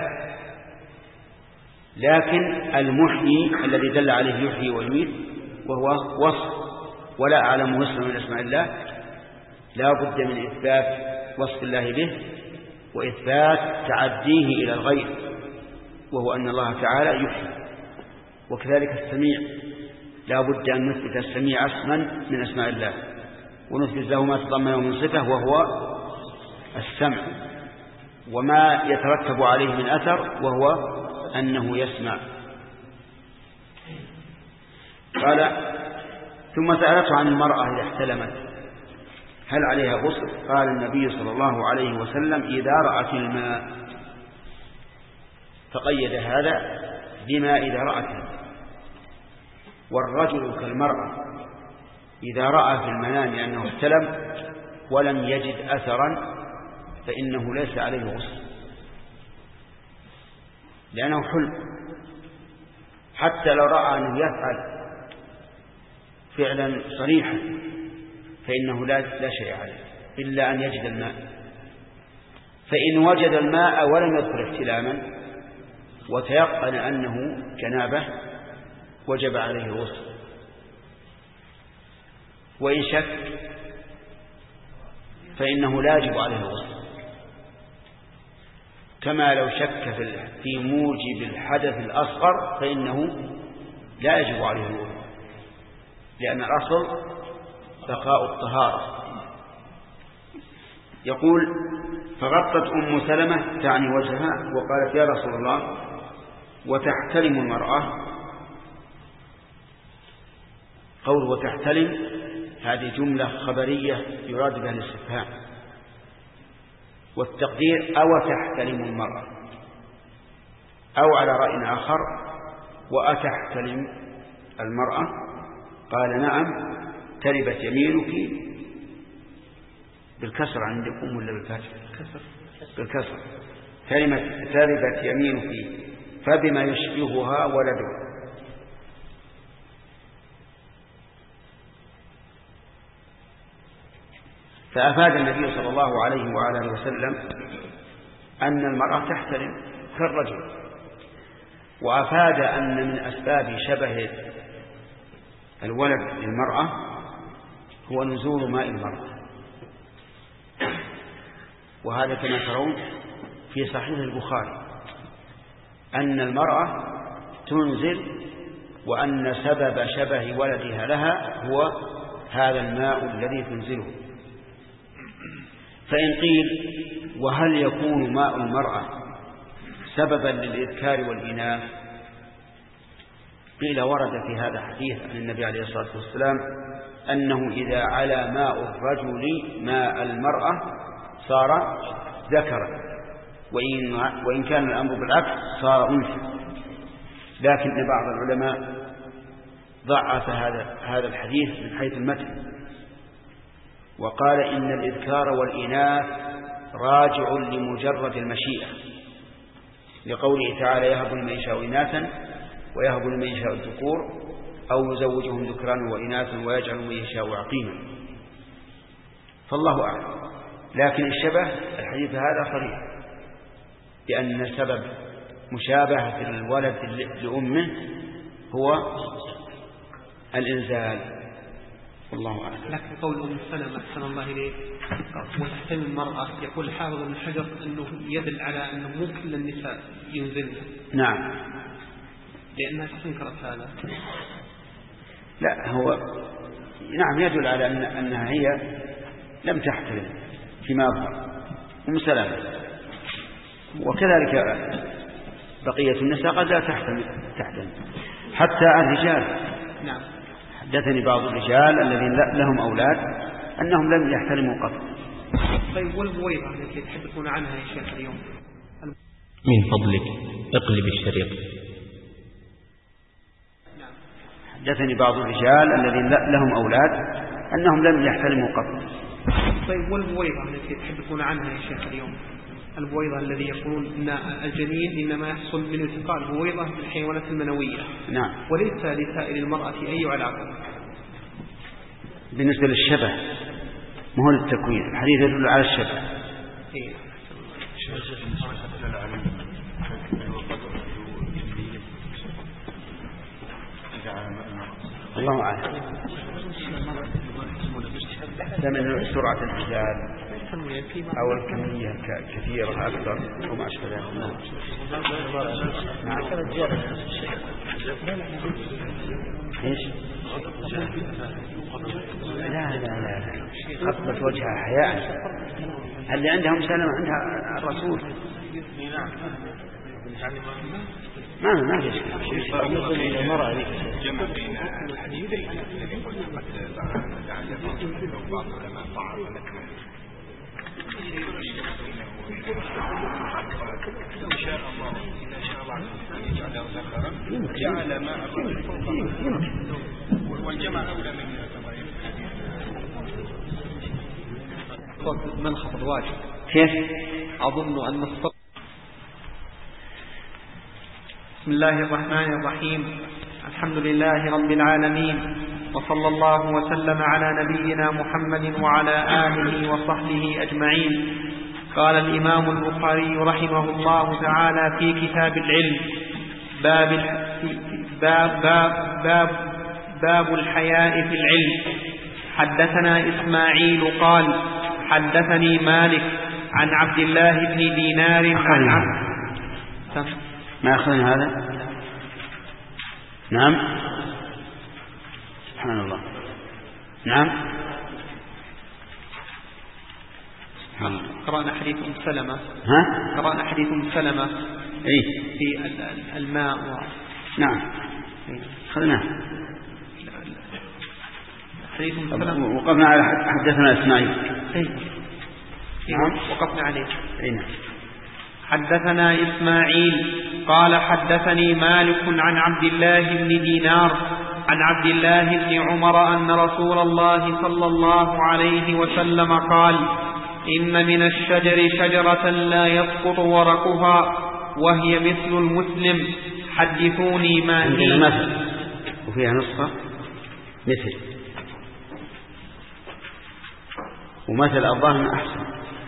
لكن المحيي الذي دل عليه يحيي ويميت وهو وصف ولا أعلم اسما من اسماء الله، لا بد من إثبات وصف الله به وإثبات تعديه إلى الغير، وهو أن الله تعالى يحيي. وكذلك السميع، لا بد أن نثبت السميع اسما من اسماء الله، ونثبت له ما تضمنه من صفة وهو السمع، وما يترتب عليه من أثر وهو أنه يسمع. قال: ثم سألته عن المرأة إذا احتلمت هل عليها غسل؟ قال النبي صلى الله عليه وسلم: إذا رأت الماء. فقيد هذا بما إذا رأت الماء. والرجل كالمرأة إذا رأى في المنام أنه احتلم ولم يجد أثرا فإنه ليس عليه غسل، لأنه حلم. حتى لو رأى أنه يفعل فعلا صريحا فإنه لا شيء عليه إلا أن يجد الماء. فإن وجد الماء ولم يذكر احتلاما وتيقن أنه جنابه وجب عليه الغسل. وإن شك فإنه لا يجب عليه الغسل، كما لو شك في موجب الحدث الأصغر فإنه لا يجب عليه الغسل، لأن الأصل بقاء الطهارة. يقول فغطت أم سلمة تعني وجهها وقالت يا رسول الله وتحتلم المرأة. قول وتحتلم هذه جملة خبرية يراد بها الاستفهام، والتقدير أو تحتلم المرأة، أو على رأي آخر وأتحتلم المرأة. قال نعم تربت يمينك بالكسر عندكم ولا بالفتح؟ بالكسر. تربت يمينك فبما يشبهها ولدها. فأفاد النبي صلى الله عليه وعلى وسلم أن المرأة تحتلم كالرجل، وأفاد أن من أسباب شبه الولد للمرأة هو نزول ماء المرأة، وهذا كما ترون في صحيح البخاري أن المرأة تنزل، وأن سبب شبه ولدها لها هو هذا الماء الذي تنزله. فإن قيل وهل يكون ماء المرأة سببا للإذكار والإناث؟ قيل ورد في هذا حديث عن النبي عليه الصلاة والسلام أنه إذا علا ماء الرجل ماء المرأة صار ذكرا، وإن كان الأمر بالعكس صار أنثى. لكن بعض العلماء ضعف هذا الحديث من حيث المتن، وقال إن الإذكار والإناث راجع لمجرد المشيئة، لقوله تعالى يهب لمن يشاء إناثا ويهب لمن يشاء الذكور أو يزوجهم ذكرانا وإناثا ويجعل من يشاء عقيما، فالله أعلم. لكن الشبه الحديث هذا صريح بأن سبب مشابهة الولد لأمه هو الإنزال، والله أعلم. لكن قول أم سلمة أحسن الله إليك وتحتمل المرأة، يقول الحافظ ابن حجر أنه يدل على أنه مو كل النساء ينزلن. نعم، لأنها استنكرت هذا. لا، هو نعم يدل على أنها هي لم تحتمل فيما أظهر أم سلمة، وكذلك بقية النساء قد لا تحتمل حتى الرجال. نعم. حدثني بعض الرجال الذين لهم أولاد أنهم لم يحترموا قط. طيب والبويضة التي تحدثون عنها يا شيخ اليوم؟ من فضلك اقلب الشريط. نعم. حدثني بعض الرجال الذين لهم أولاد أنهم لم يحترموا قط. طيب والبويضة التي تحدثون عنها يا شيخ اليوم؟ البويضة الذي يقولون إن الجنين إنما يحصل من التقاء البويضة بالحيوانات المنوية. نعم. وليس لسائر المرأة أي علاقة. بالنسبة للشبه ما هو للتكوين، الحديث يدل على الشبه. إيه. الله أعلم. ثمن سرعة الإنزال أو الكمية كثيرة أكثر وما أشبه ذلك. نعم. إيش؟ لا قطبت وجهها حياء. اللي عندهم سلام عندها الرسول. ما في شيء. المرأة ذيك جمع بين الحديث الذي قلنا قد بعض العلماء ضعف لكن إن شاء الله إذا شاء الله أن يجعله ذكرا جعل ماء الرجل فوق والجمع أولى من منخفض واجب. كيف؟ أظن أن الصوت. بسم الله الرحمن الرحيم. الحمد لله رب العالمين، وصلى الله وسلم على نبينا محمد وعلى آله وصحبه أجمعين. قال الإمام البخاري رحمه الله تعالى في كتاب العلم باب الحياء في العلم. حدثنا إسماعيل قال حدثني مالك عن عبد الله بن دينار عن عبد. ما أخذنا هذا؟ نعم. سبحان الله. نعم. قرأنا حديث أم سلمة. قرأنا حديث أم سلمة في الماء نعم خذناه حديث أم سلمة وقفنا على حدثنا إسماعيل. نعم وقفنا عليه. نعم. حدثنا إسماعيل قال حدثني مالك عن عبد الله بن دينار عن عبد الله بن عمر أن رسول الله صلى الله عليه وسلم قال: إن من الشجر شجرة لا يسقط ورقها وهي مثل المسلم، حدثوني ما هي. مثل وفيها نسخة مثل، ومثل الظاهر أحسن.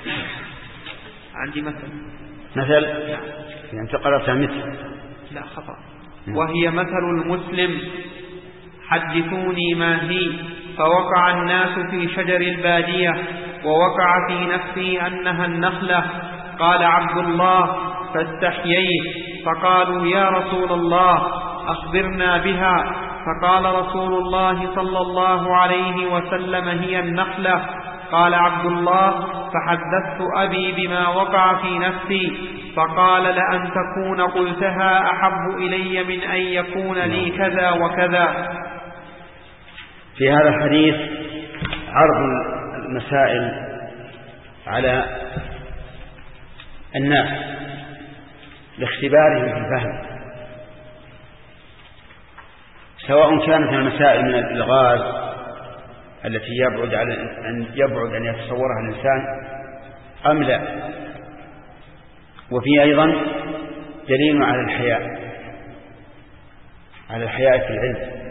عندي مثل يعني أنت قرأتها مثل. لا خطأ. وهي مثل المسلم، حدثوني ما هي. فوقع الناس في شجر البادية ووقع في نفسي أنها النخلة. قال عبد الله: فاستحييت، فقالوا: يا رسول الله أخبرنا بها. فقال رسول الله صلى الله عليه وسلم: هي النخلة. قال عبد الله: فحدثت أبي بما وقع في نفسي، فقال: لأن تكون قلتها أحب إلي من أن يكون لي كذا وكذا. في هذا الحديث عرض المسائل على الناس لاختبارهم في الفهم، سواء كانت المسائل من الإلغاز التي يبعد أن يتصورها الإنسان أم لا. وفي أيضا دليل على الحياء في العلم.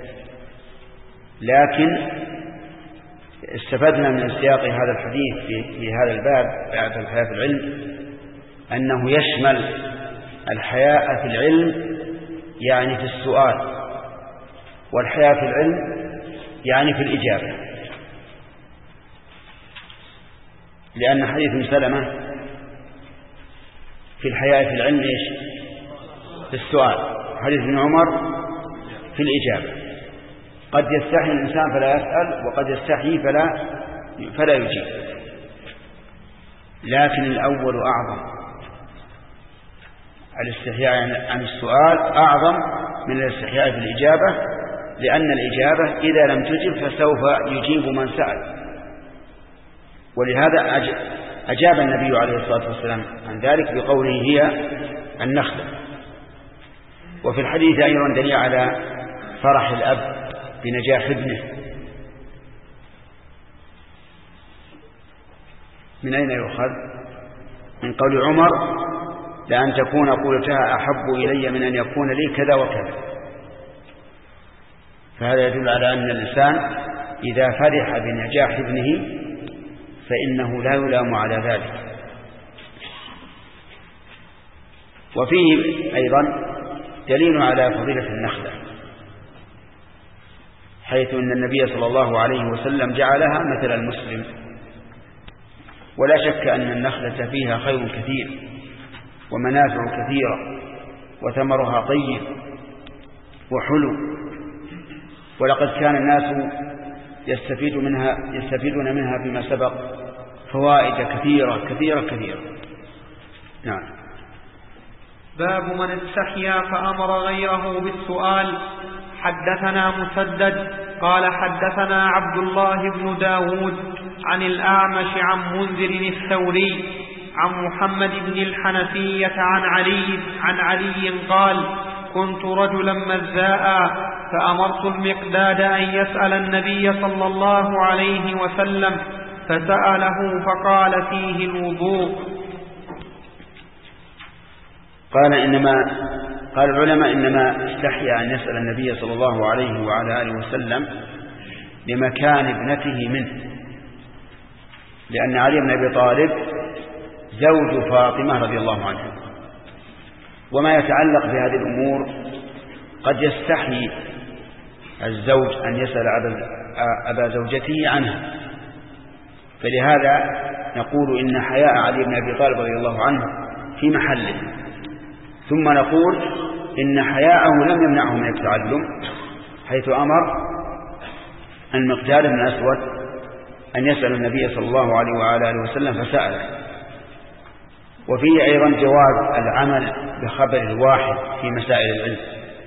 لكن استفدنا من سياق هذا الحديث في هذا الباب بعد الحياء في العلم أنه يشمل الحياء في العلم يعني في السؤال، والحياء في العلم يعني في الإجابة. لأن حديث ابن سلمة في الحياء في العلم إيش؟ في السؤال. حديث ابن عمر في الإجابة. قد يستحي الإنسان فلا يسأل، وقد يستحي فلا يجيب. لكن الأول أعظم، الاستحياء عن السؤال أعظم من الاستحياء في الإجابة، لأن الإجابة إذا لم تجب فسوف يجيب من سأل. ولهذا أجاب النبي عليه الصلاة والسلام عن ذلك بقوله: هي النخلة. وفي الحديث أيضا دليل على فرح الأب بنجاح ابنه. من أين يؤخذ؟ من قول عمر: لأن تكون قولتها أحب إلي من أن يكون لي كذا وكذا. فهذا يدل على أن الإنسان إذا فرح بنجاح ابنه فإنه لا يلام على ذلك. وفيه أيضا دليل على فضيلة النخلة، حيث أن النبي صلى الله عليه وسلم جعلها مثل المسلم. ولا شك أن النخلة فيها خير كثير ومنافع كثيرة وثمرها طيب وحلو، ولقد كان الناس يستفيدون منها فيما سبق فوائد كثيرة كثيرة كثيرة. نعم. باب من استحيا فأمر غيره بالسؤال. حدثنا مسدد قال حدثنا عبد الله بن داود عن الأعمش عن منذر الثوري عن محمد بن الحنفية عن علي قال: كنت رجلا مزاء فأمرت المقداد أن يسأل النبي صلى الله عليه وسلم، فسأله فقال: فيه الوضوء. قال العلماء: إنما استحيا أن يسأل النبي صلى الله عليه وعلى آله وسلم لمكان ابنته منه، لأن علي بن أبي طالب زوج فاطمة رضي الله عنها، وما يتعلق بهذه الأمور قد يستحي الزوج أن يسأل أبا زوجته عنها. فلهذا نقول إن حياء علي بن أبي طالب رضي الله عنه في محله، ثم نقول إن حياءه لم يمنعه من التعلم، حيث أمر المقداد بن الأسود أن يسأل النبي صلى الله عليه وعلى آله وسلم فسأله. وفيه أيضا جواز العمل بخبر الواحد في مسائل العلم،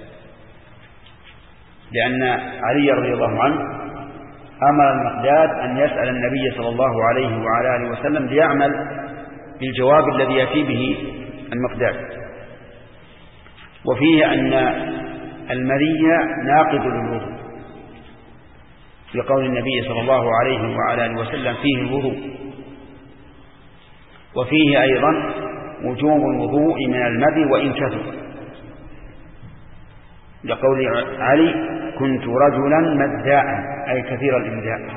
لأن علي رضي الله عنه أمر المقداد أن يسأل النبي صلى الله عليه وعلى آله وسلم ليعمل بالجواب الذي يأتي به المقداد. وفيه أن المني ناقض للوضوء، لقول النبي صلى الله عليه وعلى آله وسلم فيه الوضوء. وفيه أيضا وجوب الوضوء من المذي وإن كثر، لقول علي كنت رجلا مداء أي كثير الإمداء.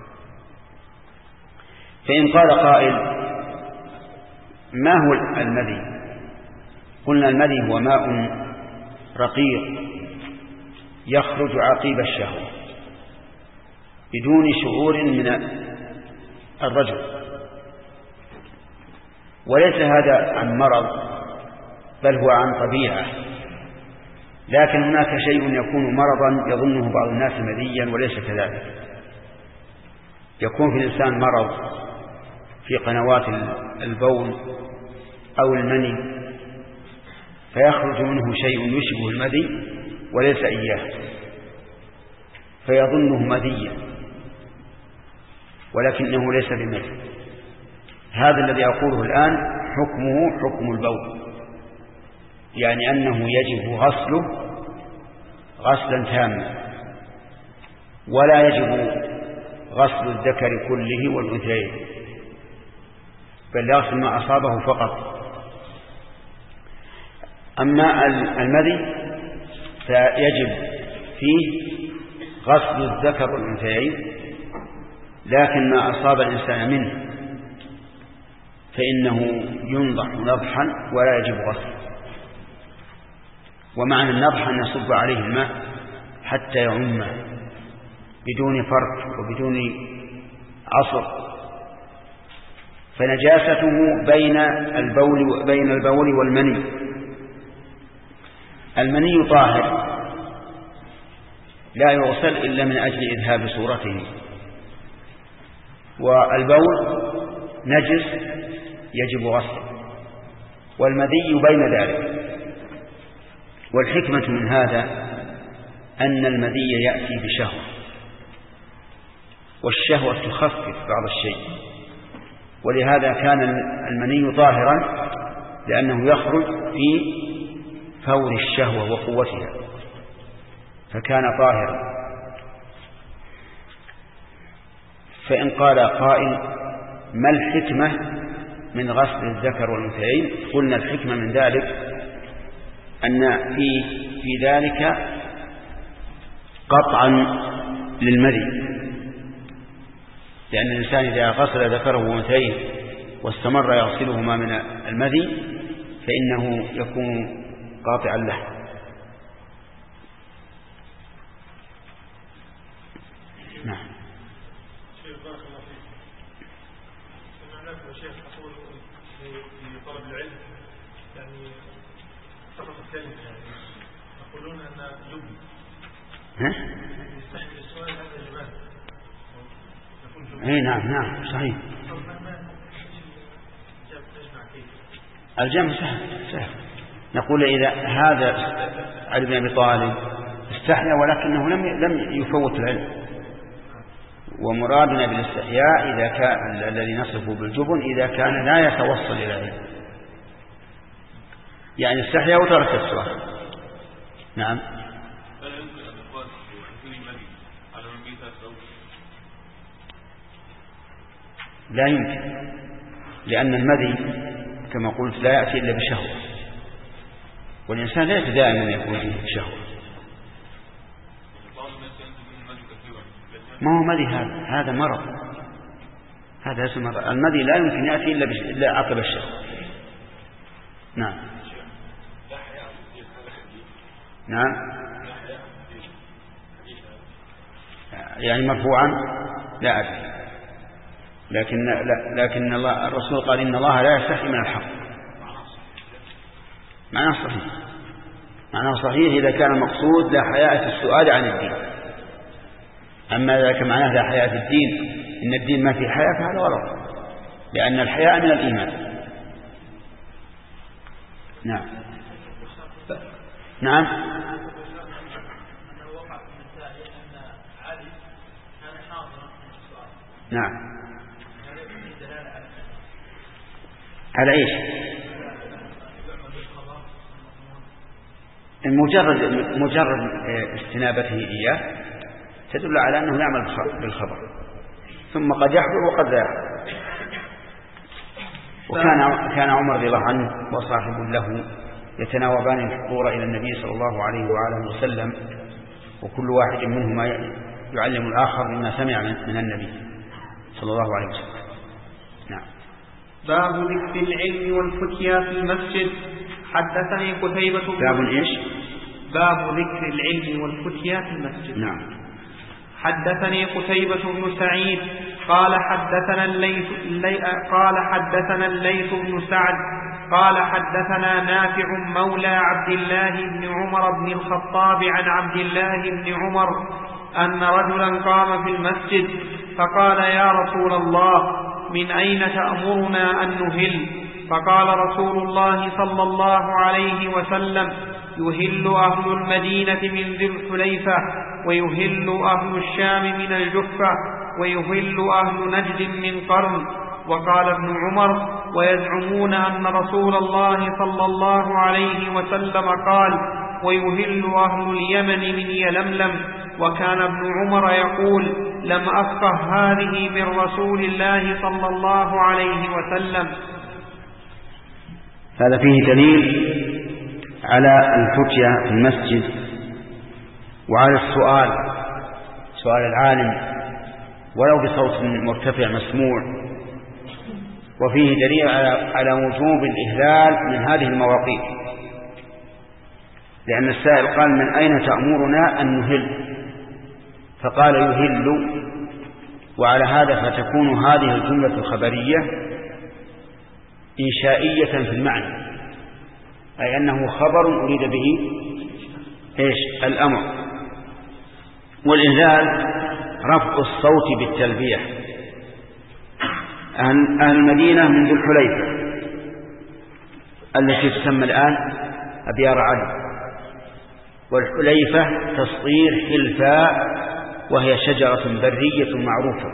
فإن قال قائل ما هو المذي؟ قلنا المذي هو ماء رقيق يخرج عقيب الشهوة بدون شعور من الرجل، وليس هذا عن مرض بل هو عن طبيعة. لكن هناك شيء يكون مرضا يظنه بعض الناس مذيا وليس كذلك. يكون في الإنسان مرض في قنوات البول أو المني فيخرج منه شيء يشبه المذي وليس إياه فيظنه مذيا ولكنه ليس بمذي. هذا الذي أقوله الآن حكمه حكم البول، يعني أنه يجب غسله غسلا تاما، ولا يجب غسل الذكر كله والأنثيين، بل يغسل ما أصابه فقط. أما المذي فيجب فيه غسل الذكر والأنثيين، لكن ما أصاب الإنسان منه فإنه ينضح نضحا ولا يجب غسله. ومعنى النضح أن يصب عليه الماء حتى يعم بدون فرق وبدون عصر، فنجاسته بين البول والمني. المني طاهر لا يغسل إلا من أجل إذهاب صورته، والبول نجس يجب غسله، والمذي بين ذلك. والحكمة من هذا أن المذي يأتي بشهوة، والشهوة تخفف بعض الشيء، ولهذا كان المني طاهرا لأنه يخرج في فور الشهوة وقوتها فكان طاهرا. فإن قال قائل ما الحكمة من غسل الذكر والأنثيين؟ قلنا الحكمة من ذلك أن في ذلك قطعا للمذي، لأن الإنسان إذا غسل ذكره وأنثيه واستمر يغسلهما من المذي فإنه يكون قاطعا له. نعم. شيخ بارك الله فيك، سمعناك يا شيخ تقول في طلب العلم يعني سقط الكلمة، يعني يقولون أن جبن يستحمل السؤال هذا جبان. اي نعم صحيح. الجمع سهل. نقول إذا هذا علي بن أبي طالب استحيا ولكنه لم يفوت العلم، ومرادنا بالاستحياء إذا كان الذي نصفه بالجبن إذا كان لا يتوصل إلى العلم، يعني استحيا وترك السؤال. نعم. لا يمكن، لأن المذي كما قلت لا يأتي إلا بشهوة، والإنسان ليس دائما يكون فيه شهوة. ما هو مذي هذا مرض، هذا اسم مرض. المذي لا يمكن يأتي إلا عقب الشهوة. نعم. يعني مرفوعا لا أدري، لكن الله الرسول قال إن الله لا يستحي من الحق. معناه صحيح إذا كان المقصود لا حياء السؤال عن الدين. أما إذا كان معناه لا حياء الدين إن الدين ما فيه حياء فهذا غلط، لأن الحياء من الإيمان. نعم نعم. نعم. على إيش؟ مجرد استنابته إياه تدل على أنه يعمل بالخبر، ثم قد يحضر وقد لا يحضر. وكان عمر رضي الله عنه وصاحب له يتناوبان الحضور إلى النبي صلى الله عليه وآله وسلم، وكل واحد منهما يعلم الآخر مما سمع من النبي صلى الله عليه وسلم. نعم. باب ذكر العلم والفتيا في المسجد. حدثني قتيبة باب إيش؟ باب ذكر العلم والفتيا في المسجد. نعم. حدثني قتيبة بن سعيد قال حدثنا الليث بن سعد قال حدثنا نافع مولى عبد الله بن عمر بن الخطاب عن عبد الله بن عمر أن رجلا قام في المسجد فقال: يا رسول الله، من أين تأمرنا أن نهل؟ فقال رسول الله صلى الله عليه وسلم: يهل أهل المدينة من ذي الحليفة، ويهل أهل الشام من الجحفة، ويهل أهل نجد من قرن. وقال ابن عمر: ويزعمون أن رسول الله صلى الله عليه وسلم قال: ويهل أهل اليمن من يلملم. وكان ابن عمر يقول: لم أفقه هذه من رسول الله صلى الله عليه وسلم. هذا فيه دليل على الفتيا في المسجد وعلى سؤال العالم ولو بصوت مرتفع مسموع، وفيه دليل على وجوب الإهلال من هذه المواقيت، لأن السائل قال: من أين تأمرنا أن نهل؟ فقال: يهل. وعلى هذا فتكون هذه الجملة الخبرية إنشائية في المعنى، أي أنه خبر أريد به إيش؟ الأمر. والإهلال رفع الصوت بالتلبية. أهل المدينة من ذي الحليفة التي تسمى الآن أبيار علي، والحليفة تصغير حلفاء، وهي شجرة برية معروفة،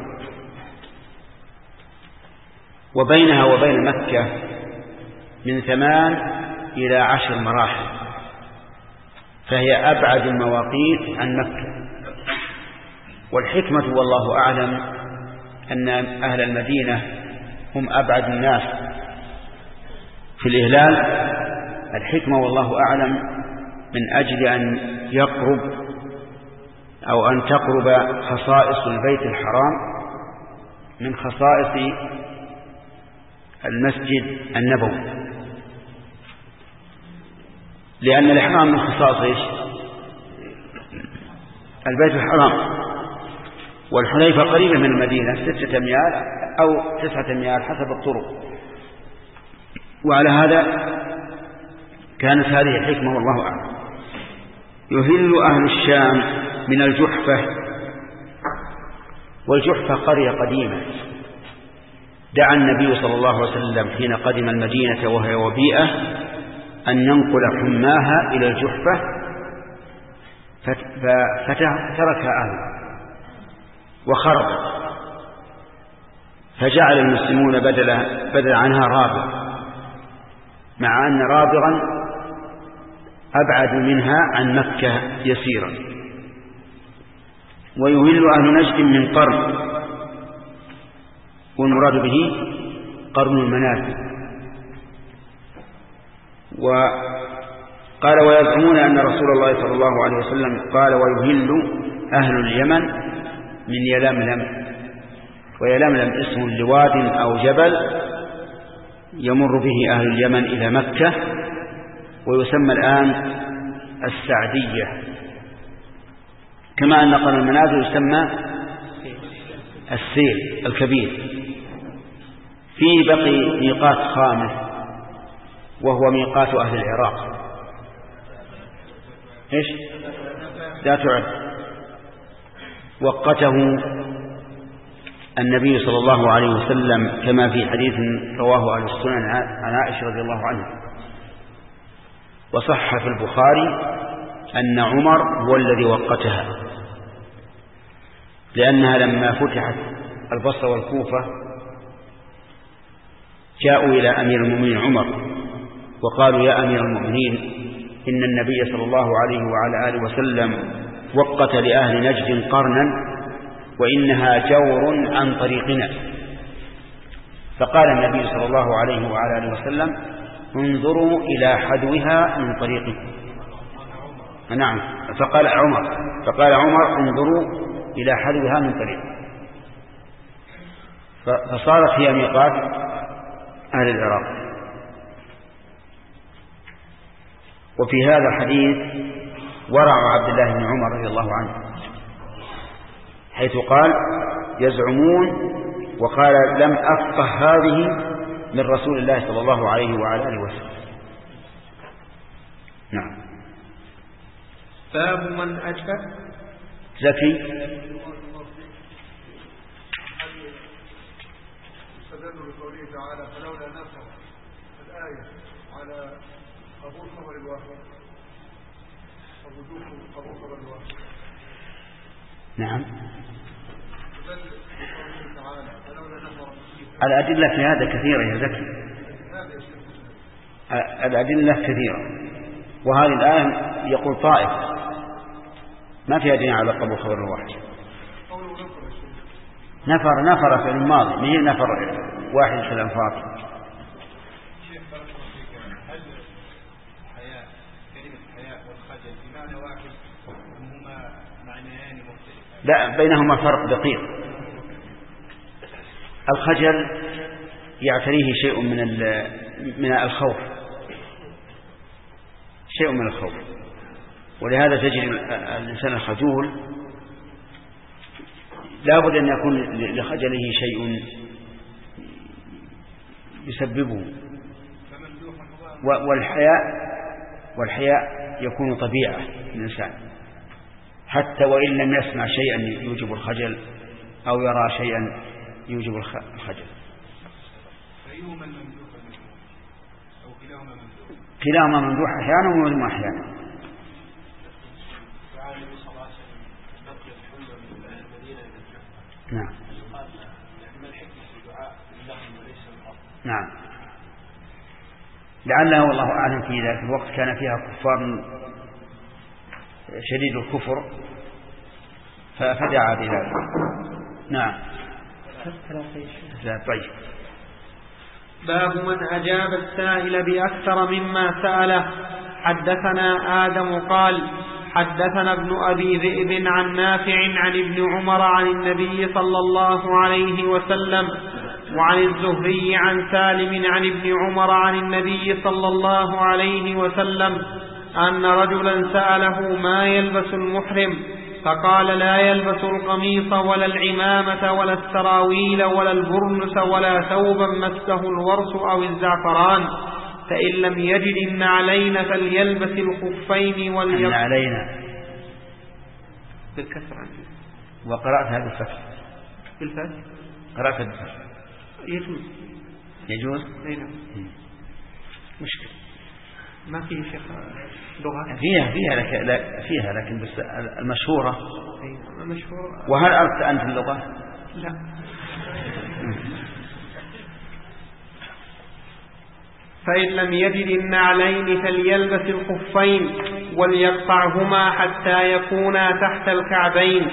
وبينها وبين مكة من 8 إلى 10 مراحل، فهي أبعد المواقيت عن مكة. والحكمة والله أعلم أن أهل المدينة هم أبعد الناس في الإهلال. الحكمة والله أعلم من أجل أن يقرب أو أن تقرب خصائص البيت الحرام من خصائص المسجد النبوي، لأن الإحرام من خصائص إيش؟ البيت الحرام. والحليفة قريبة من المدينة 6 أميال أو 9 أميال حسب الطرق، وعلى هذا كانت هذه الحكمة والله أعلم. يهل أهل الشام من الجحفة، والجحفة قرية قديمة دعا النبي صلى الله عليه وسلم حين قدم المدينة وهي وبيئة أن ينقل حماها إلى الجحفة، فتركها أهلها وخرب، فجعل المسلمون بدل عنها رابغ، مع أن رابغا أبعد منها عن مكة يسيرا. ويهل أهل نجد من قرن، والمراد به قرن المنازل. وقال: ويزعمون أن رسول الله صلى الله عليه وسلم قال: ويهل أهل اليمن من يلملم. ويلملم اسم لواد أو جبل يمر به أهل اليمن إلى مكة، ويسمى الآن السعدية، كما أن قرن المنازل يسمى السيل الكبير. فيه بقي ميقات خامس وهو ميقات أهل العراق. إيش؟ لا تعد. وقته النبي صلى الله عليه وسلم كما في حديث رواه أهل السنن عن عائشة رضي الله عنها وصح في البخاري أن عمر هو الذي وقتها، لأنها لما فتحت البصرة والكوفة جاءوا إلى أمير المؤمنين عمر وقالوا يا أمير المؤمنين إن النبي صلى الله عليه وعلى آله وسلم وقت لأهل نجد قرنا وإنها جور عن طريقنا. فقال النبي صلى الله عليه وعلى آله وسلم انظروا إلى حدوها من طريقكم. نعم، فقال عمر انظروا إلى حدوها من طريقكم، فصارت هي ميقات أهل العراق. وفي هذا الحديث ورع عبد الله بن عمر رضي الله عنه، حيث قال يزعمون وقال لم أفقه هذه من رسول الله صلى الله عليه وعلى آله وسلم. نعم. باب من أجاب زكي استدلوا بقوله تعالى فلولا نفر الآية على قبول خبر الواحد ووجوب قبول خبر الواحد. نعم. الأدلة في هذا كثيرة يا زكي، الأدلة كثيرة، وهذه الآية يقول طائف ما فيها دين على قبول خبر الواحد. نفر في الماضي ما هي نفر واحد في الأنفاق. لا، بينهما فرق دقيق. الخجل يعتريه شيء من الخوف، شيء من الخوف، ولهذا تجد الإنسان الخجول لا بد أن يكون لخجله شيء يسببه. والحياء يكون طبيعة الإنسان حتى وإن لم يسمع شيئا يوجب الخجل أو يرى شيئا يوجب الخجل. كلاهما ممدوح أحيانا ومذموم أحيانا. نعم. نعم، لعله والله أعلم في ذلك الوقت كان فيها كفار شديد الكفر فدعا بذلك. نعم. طيب. باب من أجاب السائل بأكثر مما سأله. حدثنا آدم قال حدثنا ابن أبي ذئب عن نافع عن ابن عمر عن النبي صلى الله عليه وسلم وعن الزهري عن سالم عن ابن عمر عن النبي صلى الله عليه وسلم أن رجلا سأله ما يلبس المحرم فقال لا يلبس القميص ولا العمامة ولا السراويل ولا البرنس ولا ثوبا مسه الورس أو الزعفران، فإن لم يجد النعلين فليلبس الخفين النعلين بالكسر عندي. وقرأتها بالفتح. بالفتح قرأتها بالفتح. يجوز نعم. مشكلة ما فيه شيخ لغة فيها لكن بس المشهورة. المشهورة. وهل أردت أنت اللغة؟ لا. فإن لم يجد النعلين فليلبس الخفين وليقطعهما حتى يكونا تحت الكعبين.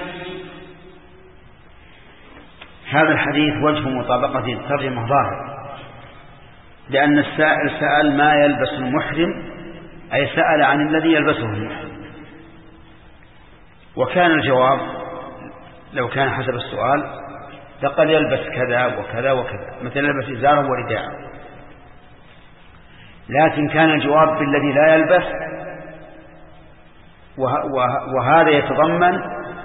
هذا الحديث وجه مطابقة الترجمة ظاهر، لأن السائل سأل ما يلبس المحرم، أي سأل عن الذي يلبسه المحرم، وكان الجواب لو كان حسب السؤال لقد يلبس كذا وكذا وكذا، مثل يلبس إزاره ورداءه، لكن كان الجواب بالذي لا يلبس، وهذا يتضمن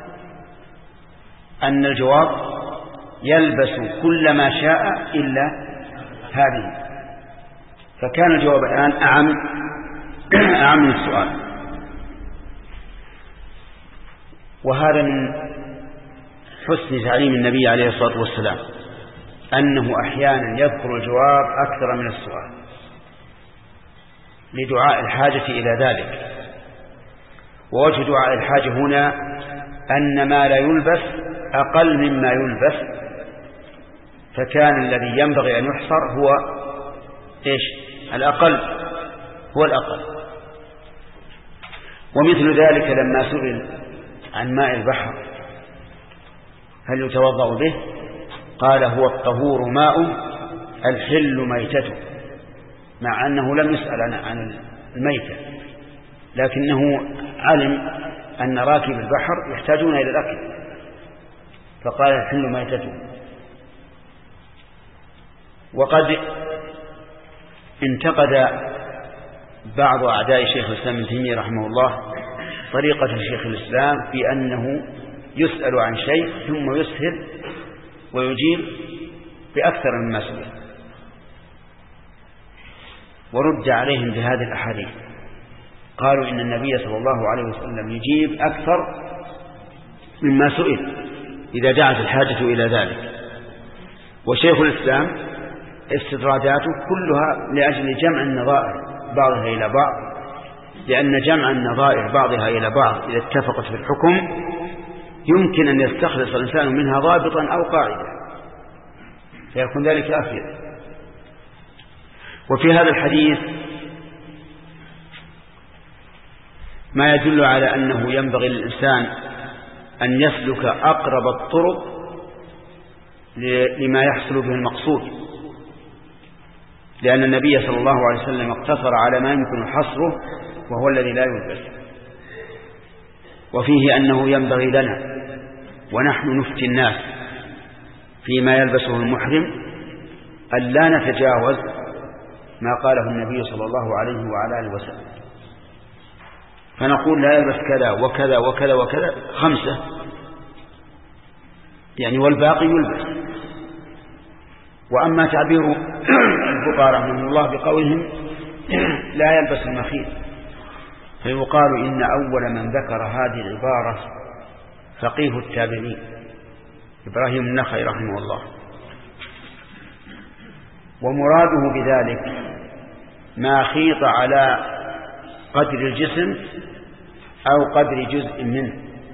أن الجواب يلبس كل ما شاء إلا هذه، فكان الجواب الآن أعم من السؤال. وهذا حسن تعليم النبي عليه الصلاة والسلام أنه أحيانا يذكر الجواب أكثر من السؤال لدعاء الحاجة إلى ذلك. ووجه دعاء الحاجة هنا أن ما لا يلبس أقل مما يلبس، فكان الذي ينبغي أن يحصر هو إيش؟ الأقل، هو الأقل. ومثل ذلك لما سئل عن ماء البحر هل يتوضأ به؟ قال هو الطهور ماء الحل ميتته، مع أنه لم يسأل عن الميتة، لكنه علم أن راكب البحر يحتاجون إلى الأكل فقال الحل ميتته. وقد انتقد بعض أعداء شيخ الإسلام ابن تيمية رحمه الله طريقة شيخ الإسلام في أنه يسأل عن شيء ثم يسهل ويجيب بأكثر مما سئل، ورد عليهم بهذه الأحاديث. قالوا إن النبي صلى الله عليه وسلم يجيب أكثر مما سئل إذا دعت الحاجة إلى ذلك. وشيخ الإسلام استدراجاته كلها لأجل جمع النظائر بعضها إلى بعض، لأن جمع النظائر بعضها إلى بعض إذا اتفقت في الحكم يمكن أن يستخلص الإنسان منها ضابطا أو قاعدة فيكون ذلك أفيد. وفي هذا الحديث ما يدل على أنه ينبغي للإنسان أن يسلك أقرب الطرق لما يحصل به المقصود، لأن النبي صلى الله عليه وسلم اقتصر على ما يمكن حصره وهو الذي لا يلبس. وفيه أنه ينبغي لنا ونحن نفتي الناس فيما يلبسه المحرم أن لا نتجاوز ما قاله النبي صلى الله عليه وعلى آله وسلم، فنقول لا يلبس كذا وكذا وكذا وكذا 5 يعني والباقي يلبس. وأما تعبير الفقهاء رحمهم الله بقولهم لا يلبس المخيط، فيقال إن أول من ذكر هذه العبارة فقيه التابعين إبراهيم النخعي رحمه الله، ومراده بذلك ما خيط على قدر الجسم أو قدر جزء منه،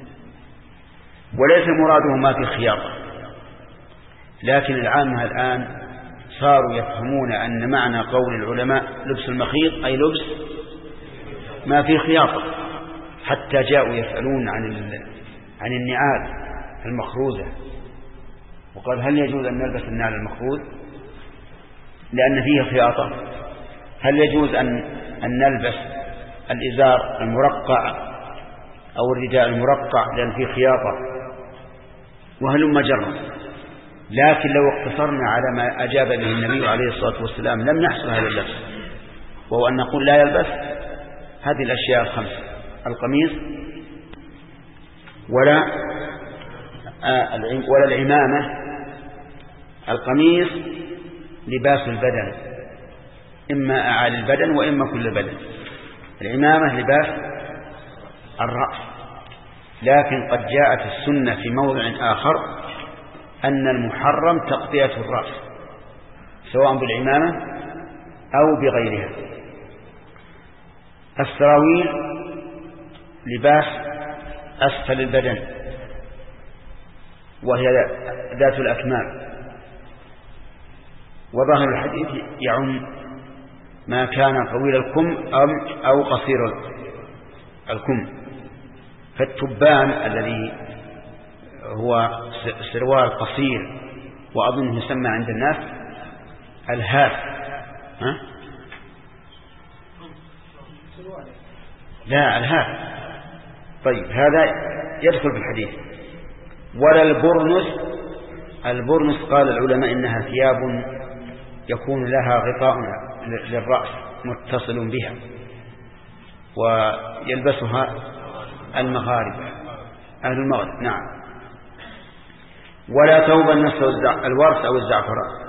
وليس مراده ما في خياطة. لكن العامة الآن صاروا يفهمون أن معنى قول العلماء لبس المخيط أي لبس ما في خياطة، حتى جاءوا يسألون عن النعال المخروزة، وقال هل يجوز أن نلبس النعال المخروز لأن فيه خياطة؟ هل يجوز أن نلبس الإزار المرقع أو الرداء المرقع لأن فيه خياطة؟ وهلم جرا. لكن لو اقتصرنا على ما أجاب به النبي عليه الصلاة والسلام لم يحصل هذا اللبس، وهو أن نقول لا يلبس هذه الأشياء 5: القميص ولا العمامة. القميص لباس البدن، إما أعالي البدن وإما كل البدن. العمامة لباس الرأس. لكن قد جاءت السنة في موضع آخر أن المحرم تغطية الرأس سواء بالعمامة أو بغيرها. السراويل لباس أسفل البدن وهي ذات الأكمام. وظاهر الحديث يعم ما كان طويل الكم أو قصير الكم. فالتبان الذي هو سروال قصير وأظنه يسمى عند الناس الهاف، لا الهاف. طيب هذا يدخل في الحديث. ولا البرنس قال العلماء إنها ثياب يكون لها غطاء للرأس متصل بها ويلبسها المغاربة أهل المغرب. نعم. ولا ثوب النص الورث أو الزعفران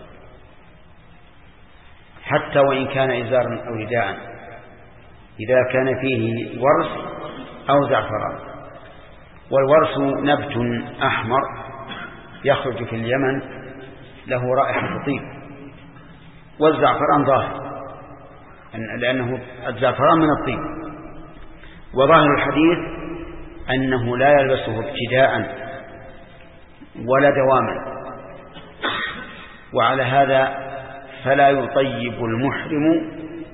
حتى وإن كان إزارا أو رداء إذا كان فيه ورث أو زعفران. والورس نبت أحمر يخرج في اليمن له رائحة طيب، والزعفران ظاهر لأنه الزعفران من الطيب. وظاهر الحديث أنه لا يلبسه ابتداء ولا دواما، وعلى هذا فلا يطيب المحرم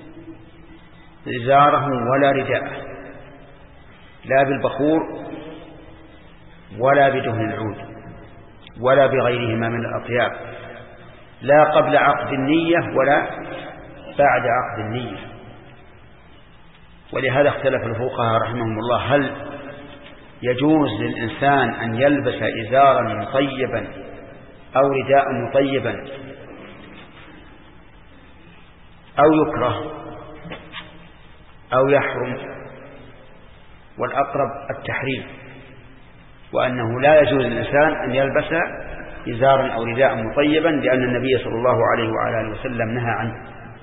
إزاره ولا رداءه، لا بالبخور ولا بدهن العود ولا بغيرهما من الأطياب، لا قبل عقد النية ولا بعد عقد النية. ولهذا اختلف الفقهاء رحمهم الله هل يجوز للإنسان أن يلبس إزارا مطيبا أو رداء مطيبا أو يكره أو يحرم، والأقرب التحريم، وأنه لا يجوز للإنسان أن يلبس إزارا أو رداء مطيبا، لأن النبي صلى الله عليه وعلى آله وسلم نهى عنه،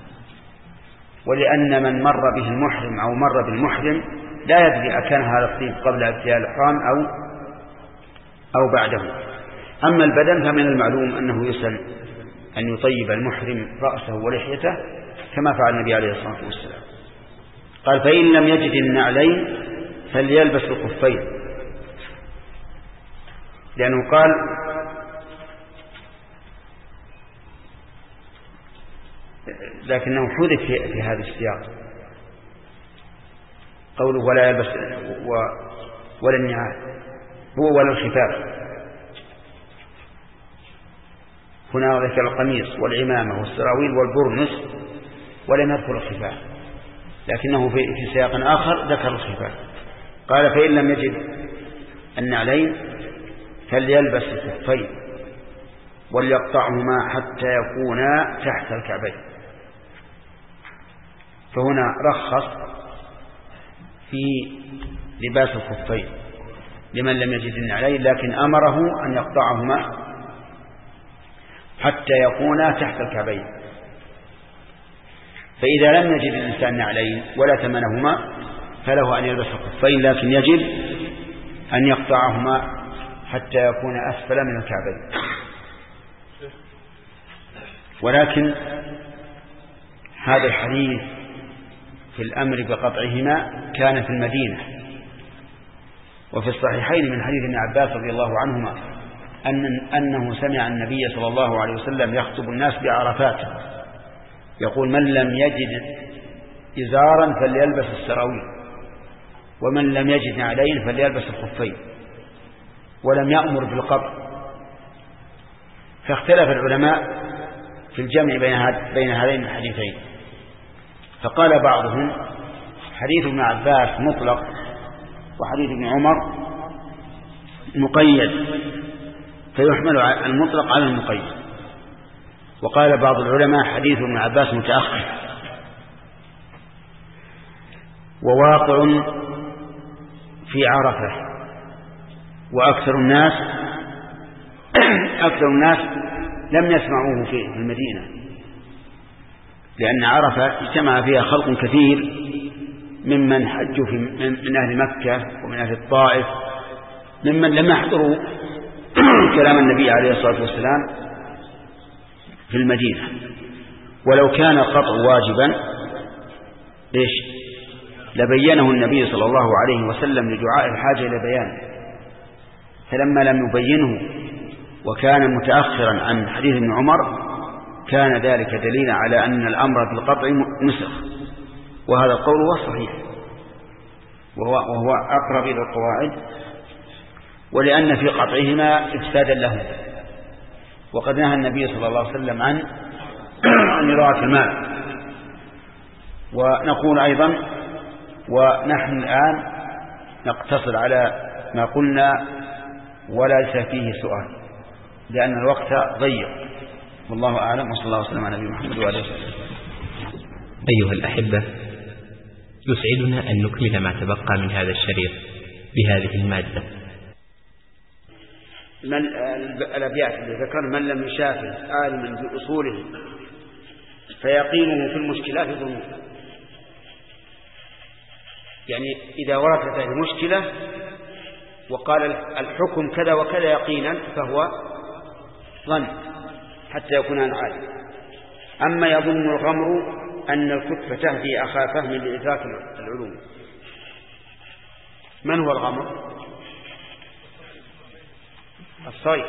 ولأن من مر به المحرم أو مر بالمحرم لا يدري أكان هذا الطيب قبل ابتداء الإحرام أو بعده. أما البدن فمن المعلوم أنه يسن أن يطيب المحرم رأسه ولحيته كما فعل النبي عليه الصلاة والسلام. قال فإن لم يجد النعلين فليلبس الخفين، لأنه قال لكنه حذف في هذا السياق قوله ولا يلبس ولا النعال هو ولا الخفاف. هنا ذكر القميص والعمامة والسراويل والبرنس ولم يذكر الخفاف، لكنه في سياق آخر ذكر الخفاف. قال فإن لم يجد النعلين فليلبس الخفين وليقطعهما حتى يكونا تحت الكعبين. فهنا رخص في لباس الخفين لمن لم يجد النعلين، لكن أمره أن يقطعهما حتى يكونا تحت الكعبين. فإذا لم يجد الإنسان نعلين ولا ثمنهما فله أن يلبس الخفين، لكن يجب أن يقطعهما حتى يكون أسفل من الكعبين. ولكن هذا الحديث في الأمر بقطعهما كان في المدينة، وفي الصحيحين من حديث ابن عباس رضي الله عنهما أنه سمع النبي صلى الله عليه وسلم يخطب الناس بعرفات يقول من لم يجد إزارا فليلبس السراويل ومن لم يجد نعلين فليلبس الخفين، ولم يأمر بالقطع. فاختلف العلماء في الجمع بين هذين الحديثين، فقال بعضهم حديث ابن عباس مطلق وحديث ابن عمر مقيد فيحمل المطلق على المقيد. وقال بعض العلماء حديث ابن عباس متأخر وواقع في عرفة، وأكثر الناس لم يسمعوه في المدينة، لأن عرفة اجتمع فيها خلق كثير ممن حجوا من أهل مكة ومن أهل الطائف ممن لم يحضروا كلام النبي عليه الصلاة والسلام في المدينة. ولو كان القطع واجبا لبينه النبي صلى الله عليه وسلم لدعاء الحاجة إلى بيانه، فلما لم يبينه وكان متأخرا عن حديث ابن عمر كان ذلك دليلا على أن الأمر بالقطع نسخ، وهذا القول هو صحيح وهو أقرب إلى القواعد، ولأن في قطعهما إفسادا له، وقد نهى النبي صلى الله عليه وسلم عن إراءة المال. ونقول أيضا ونحن الآن نقتصر على ما قلنا وليس فيه سؤال لأن الوقت ضيق، والله أعلم، وصلى الله وسلم على نبينا محمد وعلى آله وسلم. أيها الأحبة، يسعدنا أن نكمل ما تبقى من هذا الشريط بهذه المادة. الأبيات اللي ذكر من لم يشافه عالما بأصوله فيقينه في المشكلات ظنون، يعني إذا وردت المشكلة وقال الحكم كذا وكذا يقينا فهو ظن حتى يكون عن عالم. أما يظن الغمر أن الكتف تهدي أخا فهم لإدراك العلوم. من هو الغمر؟ الصيد.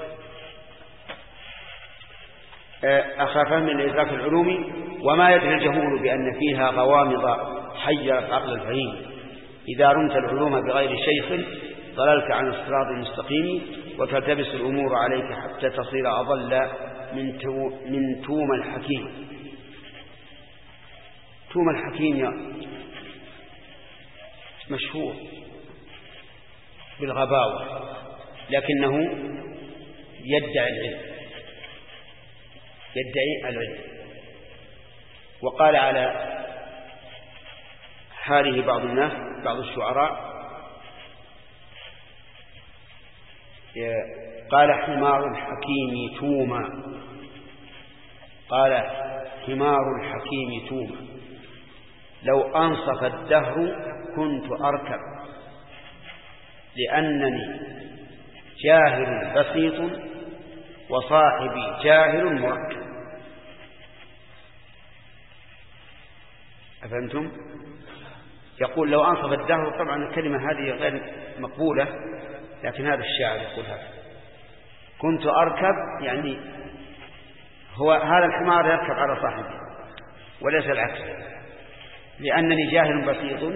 أخا فهم لإدراك العلوم وما يدري الجهول بأن فيها غوامض حيرت عقل الفهيم. إذا رمت العلوم بغير شيخ ضللت عن الصراط المستقيم وتلتبس الأمور عليك حتى تصير أضل من توم الحكيم. توم الحكيم مشهور بالغباوة لكنه يدعي العلم. وقال على حاله بعض الناس بعض الشعراء قال حمار الحكيم توما، قال حمار الحكيم توما لو أنصف الدهر كنت أركب لأنني جاهل بسيط وصاحبي جاهل مركب. أفهمتم؟ يقول لو أنصف الدهر، طبعا الكلمة هذه غير مقبولة لكن هذا الشاعر يقول هذا. كنت أركب يعني هو هذا الحمار يركب على صاحبه وليس العكس، لأنني جاهل بسيط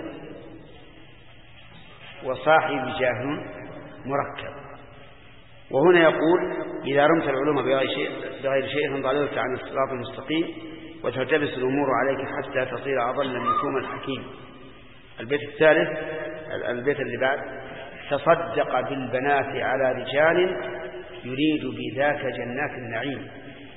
وصاحبي جاهل مركب. وهنا يقول إذا رمت العلوم بغير شيء ضللت عن الصراط المستقيم وتلتبس الأمور عليك حتى تصير أضل من توم الحكيم. البيت الثالث، البيت اللي بعد: تصدق بالبنات على رجال يريد بذاك جنات النعيم.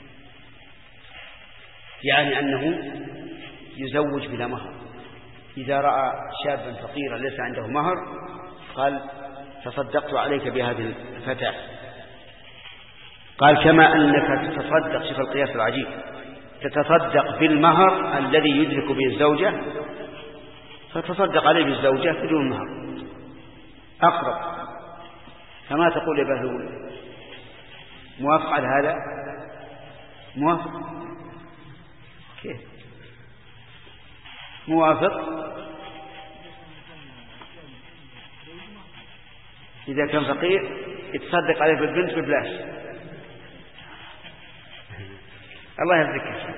يعني أنه يزوج بلا مهر. إذا رأى شابا فقيرا ليس عنده مهر قال تصدقت عليك بهذه الفتاة. قال كما أنك تتصدق، شوف القياس العجيب، تتصدق بالمهر الذي يدرك به الزوجة فتصدق عليه بالزوجة بدون مهر أقرب. فما تقول يا بهلول؟ موافق على هذا؟ موافق؟ كيف موافق؟ إذا كان فقير يتصدق عليه بالبنت ببلاش. الله يذكر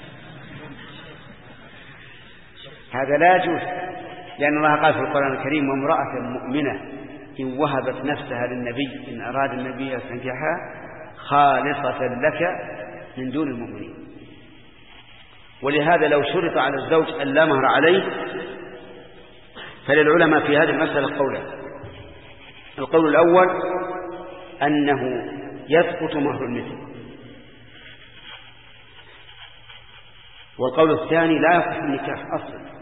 هذا لا يجوز، لأن الله قال في القرآن الكريم: وامرأة مؤمنة إن وهبت نفسها للنبي إن أراد النبي أن ينكحها خالصة لك من دون المؤمنين. ولهذا لو شرط على الزوج أن لا مهر عليه فللعلماء في هذه المسألة قولان: القول الأول أنه يسقط مهر المثل، والقول الثاني لا يصح النكاح أصلا.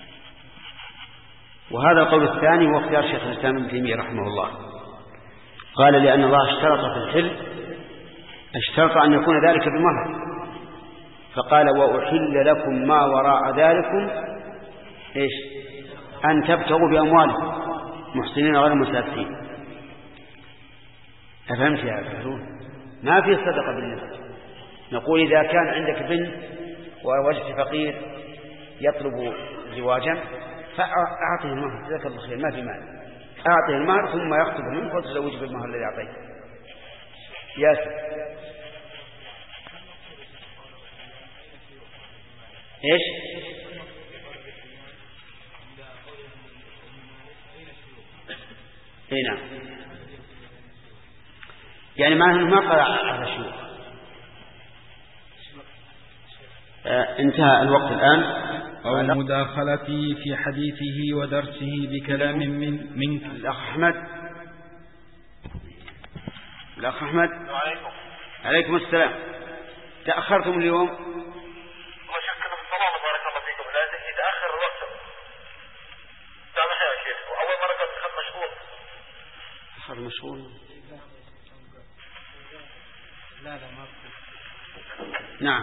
وهذا القول الثاني هو اختيار شيخ الإسلام ابن تيمية رحمه الله. قال لأن الله اشترط في الحل، اشترط أن يكون ذلك بمهر، فقال: وأحل لكم ما وراء ذلكم إيش؟ أن تبتغوا بأموالكم محسنين غير مسافين. أفهمت يا أفهمون؟ ما في صدقة بالنسبة. نقول إذا كان عندك بنت ووجدت فقير يطلب زواجا فأعطيه المهر، جزاك الله خير، ما في مال، أعطيه المهر ثم يخطب منه وتزوج بالمهر الذي أعطيته. ياسر إيش؟ إيه نعم، يعني ما قرأ على شيوخ. انتهى الوقت الآن. أو مداخلته في حديثه ودرسه بكلام من الأخ أحمد. الأخ أحمد. عليكم. عليكم السلام. تأخرتم اليوم؟ مشكلة في الصلاة بارك الله فيكم، لازم يتأخر الوقت. سامح يا شيخ، وأول مرة كنت أخذ مشغول. أخذ مشغول. لا ما نعم.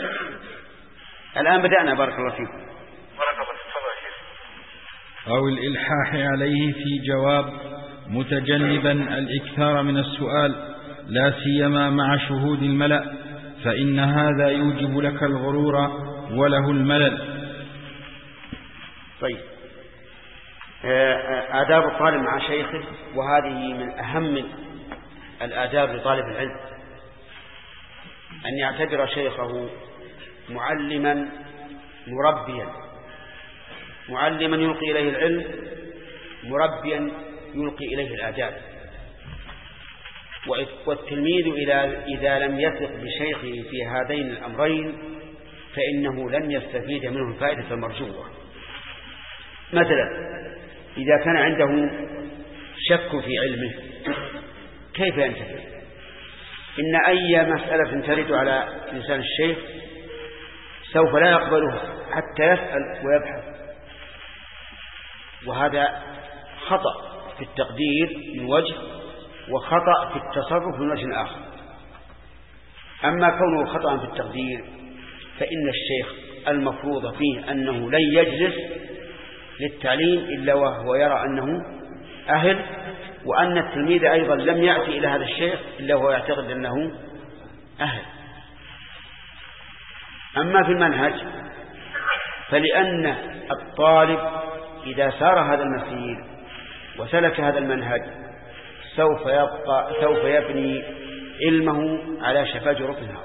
الآن بدأنا بارك الله فيكم. بارك الله فيك. تفضل يا شيخ. أو الإلحاح عليه في جواب متجنبا الإكثار من السؤال، لا سيما مع شهود الملأ، فإن هذا يوجب لك الغرور وله الملل. طيب، آداب الطالب مع شيخه، وهذه من أهم الآداب لطالب العلم، أن يعتبر شيخه معلما مربيا، معلما يلقي إليه العلم، مربيا يلقي إليه الآداب. والتلميذ إذا لم يثق بشيخه في هذين الأمرين فإنه لن يستفيد منه الفائدة المرجوة. مثلا إذا كان عنده شك في علمه كيف ينتفع؟ إن أي مسألة ترد على لسان الشيخ سوف لا يقبله حتى يسأل ويبحث، وهذا خطأ في التقدير من وجه، وخطأ في التصرف من وجه آخر. أما كونه خطأ في التقدير فإن الشيخ المفروض فيه أنه لن يجلس للتعليم إلا وهو يرى أنه أهل، وأن التلميذ أيضا لم يأتي إلى هذا الشيخ إلا وهو يعتقد أنه أهل. أما في المنهج فلأن الطالب إذا سار هذا المسير وسلك هذا المنهج سوف يبني علمه على شفا جرف النار،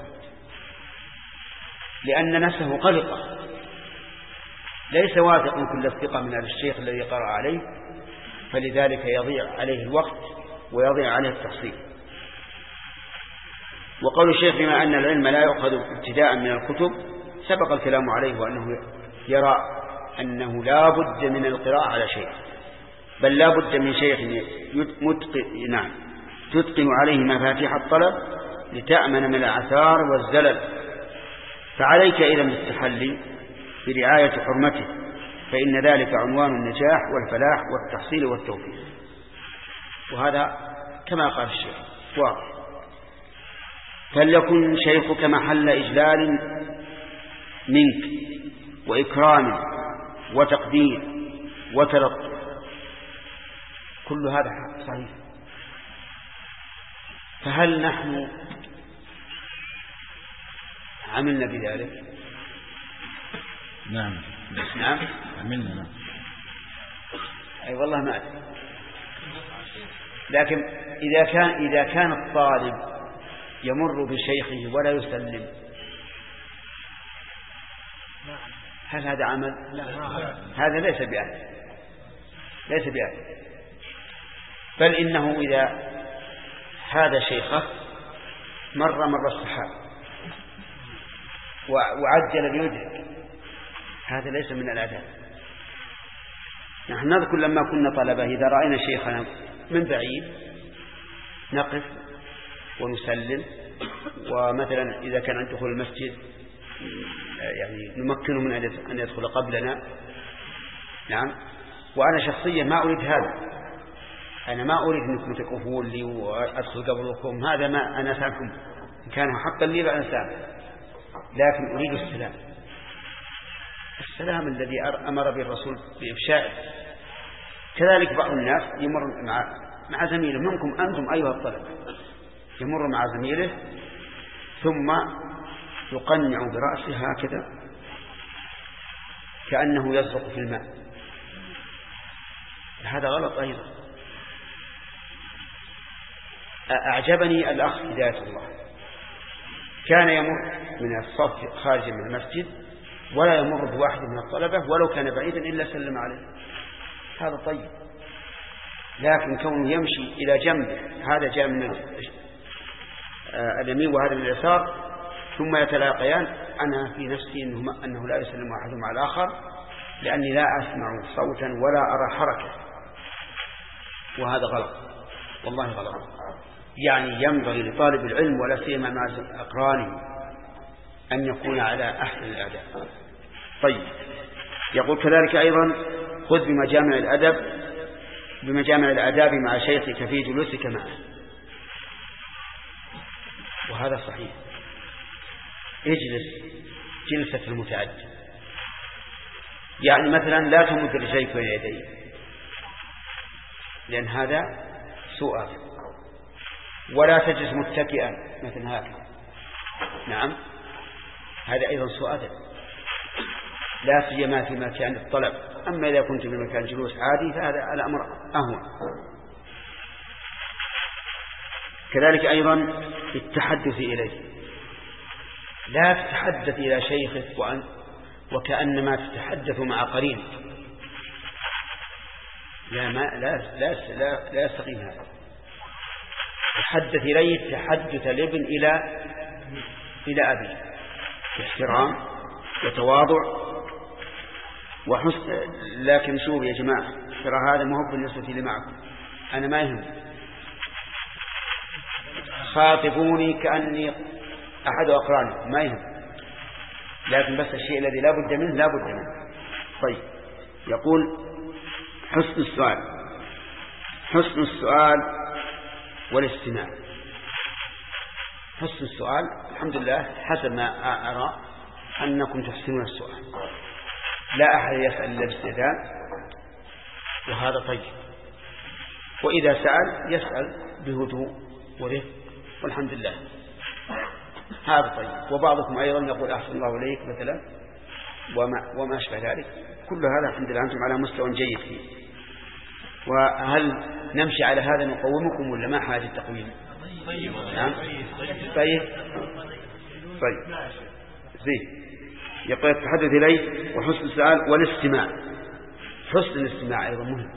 لأن نفسه قلقة، ليس واثق كل الثقة من هذا الشيخ الذي قرأ عليه، فلذلك يضيع عليه الوقت ويضيع عليه التحصيل. وقول الشيخ بما أن العلم لا يؤخذ ابتداء من الكتب سبق الكلام عليه، وأنه يرى أنه لا بد من القراءة على شيء، بل لا بد من شيخ تتقن عليه مفاتيح الطلب لتأمن من العثار والزلل. فعليك إذا بالتحلي برعاية حرمته، فإن ذلك عنوان النجاح والفلاح والتحصيل والتوفيق. وهذا كما قال الشيخ واضح. فليكن شيخك محل إجلال منك وإكرام وتقدير وتلطف، كل هذا صحيح. فهل نحن عملنا بذلك؟ نعم عملنا. نعم. أي والله ما أدري. لكن إذا كان الطالب يمر بشيخه ولا يسلم، هل هذا عمل؟ هذا ليس بأهل. بل إنه إذا هذا شيخه مر السحاب وعجل بيدرك، هذا ليس من الآداب. نحن نذكر لما كنا طلبة إذا رأينا شيخنا من بعيد نقف ونسلم، ومثلا إذا كان عند دخول المسجد يعني نمكنه من أن يدخل قبلنا. نعم. وأنا شخصيا ما أريد هذا، أنا ما أريد أنكم تكفون لي وأدخل قبلكم، هذا ما أنا أسألكم إن كان حقا لي فأنا أسأل، لكن أريد السلام الذي أمر به الرسول بإفشائه. كذلك بعض الناس يمر مع زميله منكم أنتم أيها الطلبة، يمر مع زميله ثم يقنع برأسه هكذا كأنه يسرق في الماء، هذا غلط أيضا. أعجبني الأخ هداية الله، كان يمر من الصف خارج من المسجد ولا يمر بواحد من الطلبة ولو كان بعيدا إلا سلم عليه، هذا طيب. لكن كونه يمشي إلى جنبه، هذا جاء من اليمين وهذا من اليسار، ثم يتلاقيان، أنا في نفسي أنه لا يسلم أحدهم على الآخر، لأني لا أسمع صوتا ولا أرى حركة، وهذا غلط، والله غلط. يعني ينبغي لطالب العلم ولا سيما مع أقرانه أن يكون على أحسن الآداب. طيب، يقول كذلك أيضا خذ بمجامع الآداب مع شيخك في جلوسك معه، وهذا صحيح. اجلس جلسة المتعدي، يعني مثلا لا تمد رجليك بين يديك، لأن هذا سوء أدب. ولا تجلس متكئا مثل هكذا، نعم هذا أيضا سوء أدب، لا سيما في مكان الطلب. أما إذا كنت في مكان جلوس عادي فهذا الأمر أهون. كذلك أيضا التحدث إليه، لا تتحدث إلى شيخك وكأنما تتحدث مع قرين، لا يستقيم هذا. تحدث إليه تحدث الابن إلى أبي باحترام وتواضع وحسن. لكن شوف يا جماعة، ترى هذا ما هو بالنسبة لي معكم، أنا ما يهم، خاطبوني كأني أحد أقراني ما يهم، لكن بس الشيء الذي لا بد منه لا بد منه. طيب، يقول حسن السؤال، حسن السؤال والاستماع. حسن السؤال الحمد لله حسب ما أرى أنكم تحسنون السؤال، لا أحد يسأل إلا باستئذان، وهذا طيب. وإذا سأل يسأل بهدوء ورفق، والحمد لله هذا طيب. وبعضكم أيضا يقول أحسن الله إليك مثلا وما أشبه ذلك. كل هذا الحمد لله أنتم على مستوى جيد فيه. وهل نمشي على هذا نقومكم ولا ما حاجة تقويم؟ نعم طيب زين. يقول التحدث إليه وحسن السؤال والاستماع. حسن الاستماع أيضا مهم،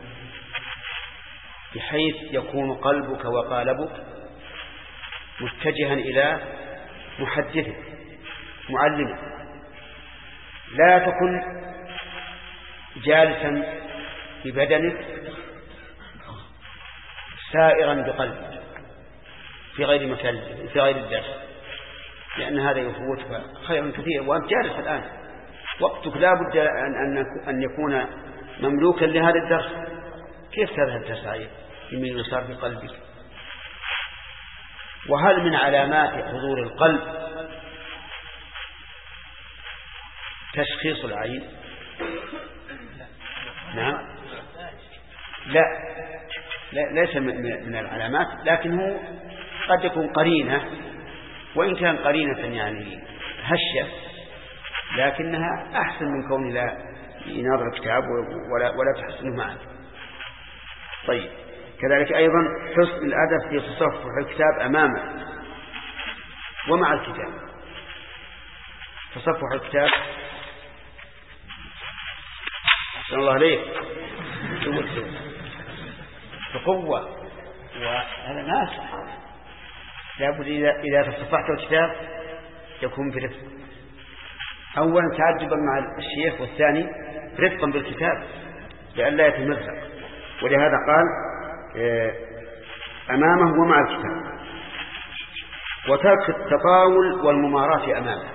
بحيث يكون قلبك وقالبك متجها إلى محدثك معلمك. لا تكن جالسا ببدنك سائرا بقلبك في غير مكان في غير الدرس، لأن هذا يفوتك خيرا كثير. وأنت جالس الآن، وقتك لا بد أن يكون مملوكا لهذا الدرس. كيف تذهب تسعى يمين ويسار في قلبك؟ وهل من علامات حضور القلب تشخيص العين؟ نعم لا ليس من العلامات، لكنه قد يكون قرينة، وإن كان قرينة يعني هشة، لكنها أحسن من كون لا يناظر الكتاب ولا تحسنه معك. طيب، كذلك أيضا حسن الأدب في تصفح الكتاب أمامه ومع الكتاب. تصفح الكتاب صلى الله عليه بقوة، وهذا ناس لابد إذا تصفحت الكتاب يكون برفق. أولا تعجبا مع الشيخ، والثاني رفقا بالكتاب لئلا يتمزق. ولهذا قال أمامه ومع الكتاب. وترك التطاول والمماراة أمامه.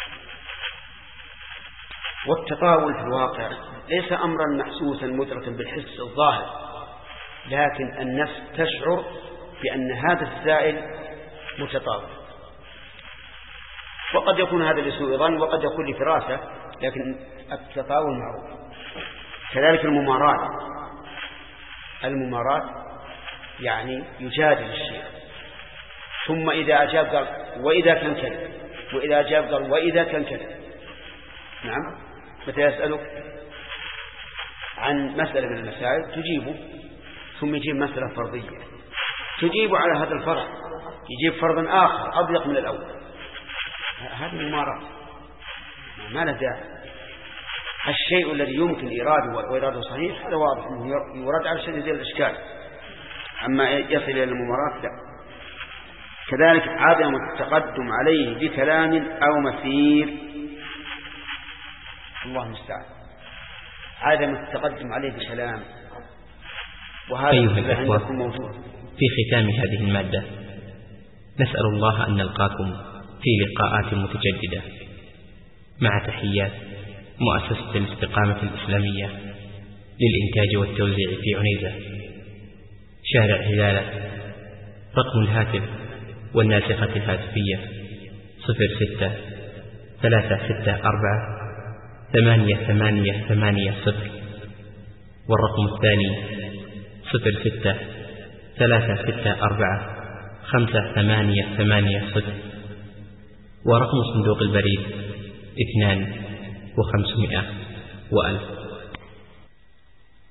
والتطاول في الواقع ليس أمرا محسوسا مدركا بالحس الظاهر، لكن النفس تشعر بأن هذا السائل متطاول، وقد يكون هذا لسوء ظن وقد يكون لفراسة، لكن التطاول معروف. كذلك الممارات يعني يجادل الشيء، ثم إذا أجاب قال وإذا كان كذا، وإذا أجاب قال وإذا كان كذا. نعم، متى يسألك عن مسألة من المسائل تجيبه، ثم يجيب مسألة فرضية تجيب على هذا الفرض، يجيب فرضا آخر أضيق من الأول. هذه ممارات ما له داعي. الشيء الذي يمكن إراده وإراده صحيح هذا واضح أنه يراد على شيء زي الإشكال، أما يصل إلى الممارات لا. كذلك عدم التقدم عليه بكلام أو مسير، الله المستعان. عدم التقدم عليه بكلام، وهذا أيها الأخوة، في ختام هذه المادة نسأل الله أن نلقاكم في لقاءات متجددة، مع تحيات مؤسسة الاستقامة الإسلامية للإنتاج والتوزيع في عنيزة، شارع هلالة. رقم الهاتف والناسخة الهاتفية 06-364-8880، والرقم الثاني 3645880. ورقم صندوق البريد 2500 و1000.